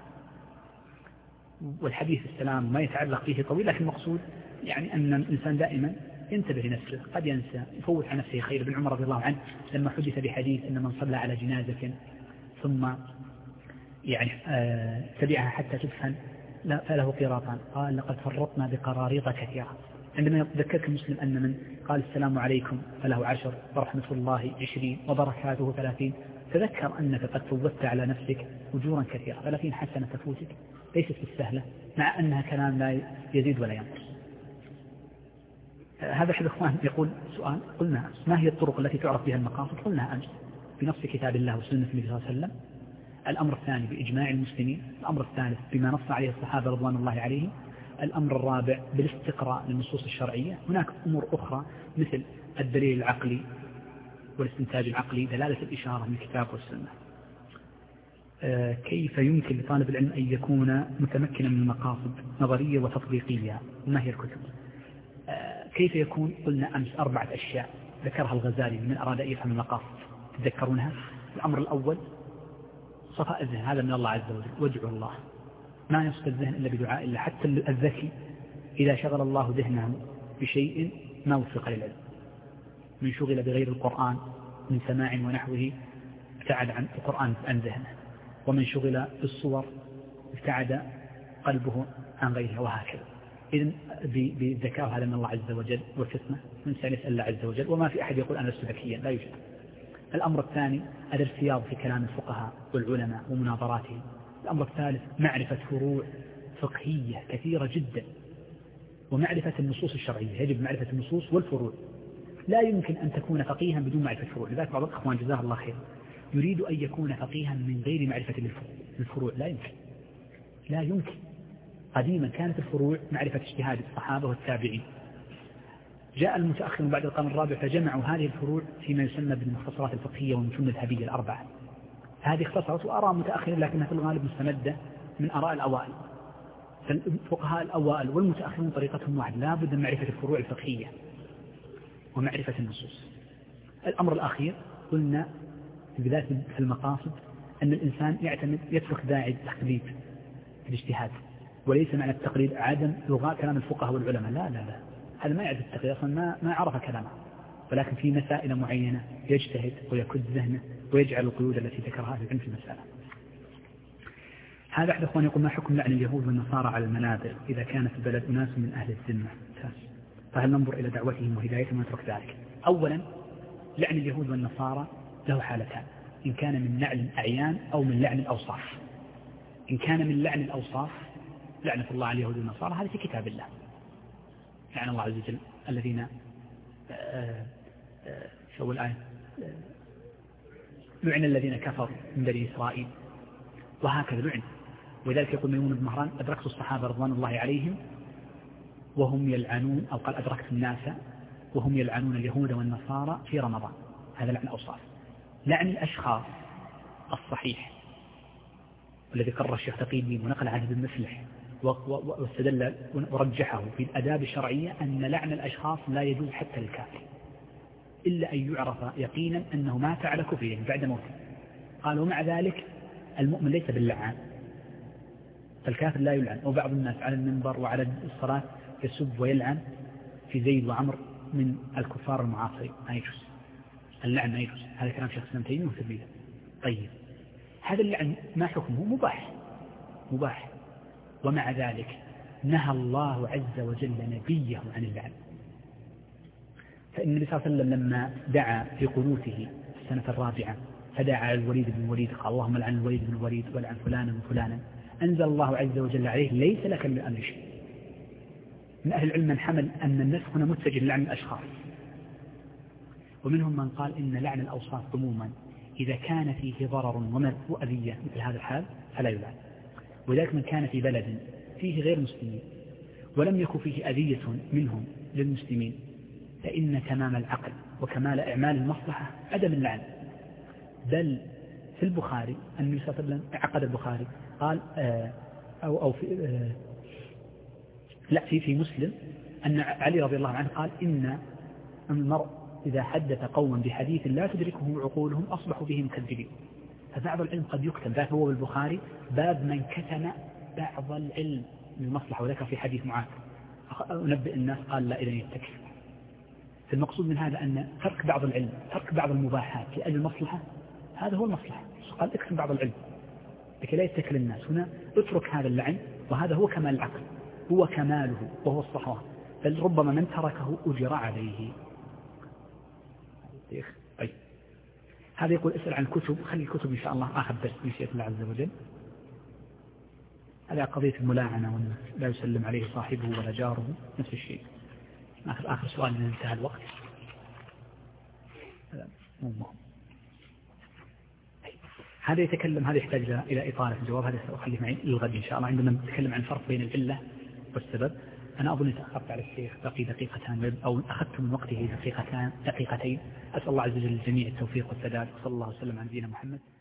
والحديث السلام ما يتعلق فيه طويل، لكن المقصود يعني أن الإنسان دائما ينتبه لنفسه، قد ينسى، يفوت على نفسه خير. ابن عمر رضي الله عنه لما حدث بحديث أن من صلى على جنازة ثم يعني آه تبعها حتى تدفن فله قيراطان، قال: لقد فرطنا بقراريط كثيرة. عندما يذكرك المسلم أن من قال السلام عليكم فله عشر، ورحمة الله عشرين، وبركاته ثلاثين، تذكر أنك قد فوتت على نفسك أجورا كثيرة. ثلاثين حسنة تفوتك ليست بالسهلة، مع أنها كلام لا يزيد ولا ينقص. هذا أحد الإخوان يقول سؤال، قلنا ما هي الطرق التي تعرف بها المقاصد؟ قلنا أمس بنص كتاب الله وسنة النبي صلى الله عليه وسلم. الأمر الثاني بإجماع المسلمين. الأمر الثالث بما نص عليه الصحابة رضوان الله عليهم. الأمر الرابع بالاستقراء للنصوص الشرعية. هناك أمور أخرى مثل الدليل العقلي والاستنتاج العقلي، دلالة الإشارة من الكتاب والسنة. آه كيف يمكن لطالب العلم أن يكون متمكنا من المقاصد نظرية وتطبيقية؟ وما هي الكتب؟ آه كيف يكون؟ قلنا أمس أربعة أشياء ذكرها الغزالي من أراد أن يفهم المقاصد، تذكرونها؟ الأمر الأول صفاء الذهن، هذا من الله عز وجل، وادعوا الله. ما يصفى الذهن إلا بدعاء الله. حتى الذكي إذا شغل الله ذهنه بشيء ما وفق للعلم، من شغل بغير القرآن من سماع ونحوه ابتعد عن القرآن عن ذهنه، ومن شغل بالصور ابتعد قلبه عن غيرها، وهكذا. إذن بالذكاء هذا من الله عز وجل، والفتنة من سنة يسأل الله عز وجل، وما في أحد يقول أنا لست ذكيا، لا يوجد. الأمر الثاني الارتياض في كلام الفقهاء والعلماء ومناظراتهم. الأمر الثالث معرفة فروع فقهية كثيرة جدا، ومعرفة النصوص الشرعية. يجب معرفة النصوص والفروع، لا يمكن أن تكون فقيها بدون معرفة الفروع. لذلك بعض الأخوان جزاه الله خير يريد أن يكون فقيها من غير معرفة للفروع، لا يمكن، لا يمكن. قديما كانت الفروع معرفة اجتهاد الصحابة والتابعين. جاء المتأخرون بعد القرن الرابع فجمعوا هذه الفروع فيما يسمى بالمختصرات الفقهية والمتون المذهبية الأربعة. هذه اختصرت وأراء متأخرين، لكنها في الغالب مستمدة من آراء الأوائل. فالفقهاء الأوائل والمتأخرون طريقتهم واحد، لا بد من معرفة الفروع الفقهية ومعرفة النصوص. الأمر الأخير قلنا بالذات في المقاصد أن الإنسان يعتمد يترك داعي التقليد في الاجتهاد، وليس معنى التقليد عدم لغاء كلام الفقهاء والعلماء، لا لا لا، هذا ما يعرف التقليد أصلا، ما ما عرف كلامه، ولكن في مسائل معينة يجتهد ويكد ذهنه ويجعل القيود التي ذكرها في العلم في المسألة. هذا أحد أخوان يقول ما حكم لعن اليهود والنصارى على المنابر إذا كانت البلد أناس من أهل الذمة؟ فهل ننظر إلى دعوتهم وهدايتهم ونترك ذلك؟ أولا لعن اليهود والنصارى له حالتان، إن كان من لعن الأعيان أو من لعن الأوصاف. إن كان من لعن الأوصاف لعنة الله على اليهود والنصارى، هذا في كتاب الله، لعن الله عز وجل الذين شو الآية لعن الذين كفروا من بني إسرائيل، وهكذا لعن. ولذلك يقول ميمون بن مهران أدركت الصحابة رضوان الله عليهم وهم يلعنون، أو قال أدركت الناس وهم يلعنون اليهود والنصارى في رمضان، هذا لعن أوصاف. لعن الأشخاص الصحيح والذي قرر الشيخ تقي الدين ونقل عنه ابن مفلح واستدل ورجحه في الآداب الشرعية أن لعن الأشخاص لا يجوز حتى للكافر، إلا أن يعرف يقينا أنه مات على كفره بعد موته. قال ومع ذلك المؤمن ليس باللعان، فالكافر لا يلعن. وبعض الناس على المنبر وعلى الصلاة يسب ويلعن في زيد وعمر من الكفار المعاصرين، ما يجوز اللعن، ما يجوز. هذا كلام شيخ الإسلام تيمية وتبليله. طيب هذا اللعن ما حكمه؟ مباح مباح، ومع ذلك نهى الله عز وجل نبيه عن اللعن. فإن النبي صلى الله عليه وسلم لما دعا في قنوته السنة الرابعة فدعا على الوليد بن الوليد قال اللهم لعن الوليد بن الوليد ولعن فلانا وفلانا، أنزل الله عز وجل عليه ليس لك من الأمر شيء. من أهل العلم من حمل أن النسخ هنا متجه للعن الأشخاص، ومنهم من قال إن لعن الأوصاف عموما إذا كان فيه ضرر ومرض وأذية مثل هذا الحال فلا يلعن. وذلك من كان في بلد فيه غير مسلمين ولم يكن فيه أذية منهم للمسلمين فإن تمام العقل وكمال إعمال المصلحة عدم اللعن. بل في البخاري النبي صلى الله عليه وسلم عقد البخاري قال آه أو, أو في آه لا في في مسلم أن علي رضي الله عنه قال إن المرء إذا حدث قوما بحديث لا تدركه عقولهم أصبحوا به مكذبين. فبعض العلم قد يكتم، ذاك هو بالبخاري باب من كتم بعض العلم للمصلحة، وذكر في حديث معاذ أنبئ الناس قال لا إذن يتكف. فالمقصود من هذا أن ترك بعض العلم، ترك بعض المباحات لأجل المصلحة، هذا هو المصلحة. قال اكتم بعض العلم لكي لا يتكل الناس. هنا اترك هذا اللعن، وهذا هو كمال العقل، هو كماله وهو الصحوة، بل ربما من تركه أجر عليه. طيب هذا يقول اسأل عن الكتب، خلي الكتب إن شاء الله آخر درس بمشيئة الله عز وجل. هذا قضية الملاعنة وأن لا يسلم عليه صاحبه ولا جاره نفس الشيء. آخر آخر سؤال من انتهى الوقت. هذا مو مهم. هذا يتكلم، هذا يحتاج إلى إطالة الجواب، هذا سأخليه معي للغد إن شاء الله عندما نتكلم عن الفرق بين العلة والسبب. أنا أظن تأخرت على الشيخ بقي دقيقتان أو أخذت من وقته دقيقتان دقيقتين. أسأل الله عز وجل للجميع التوفيق والسداد، وصلى الله وسلم على نبينا محمد.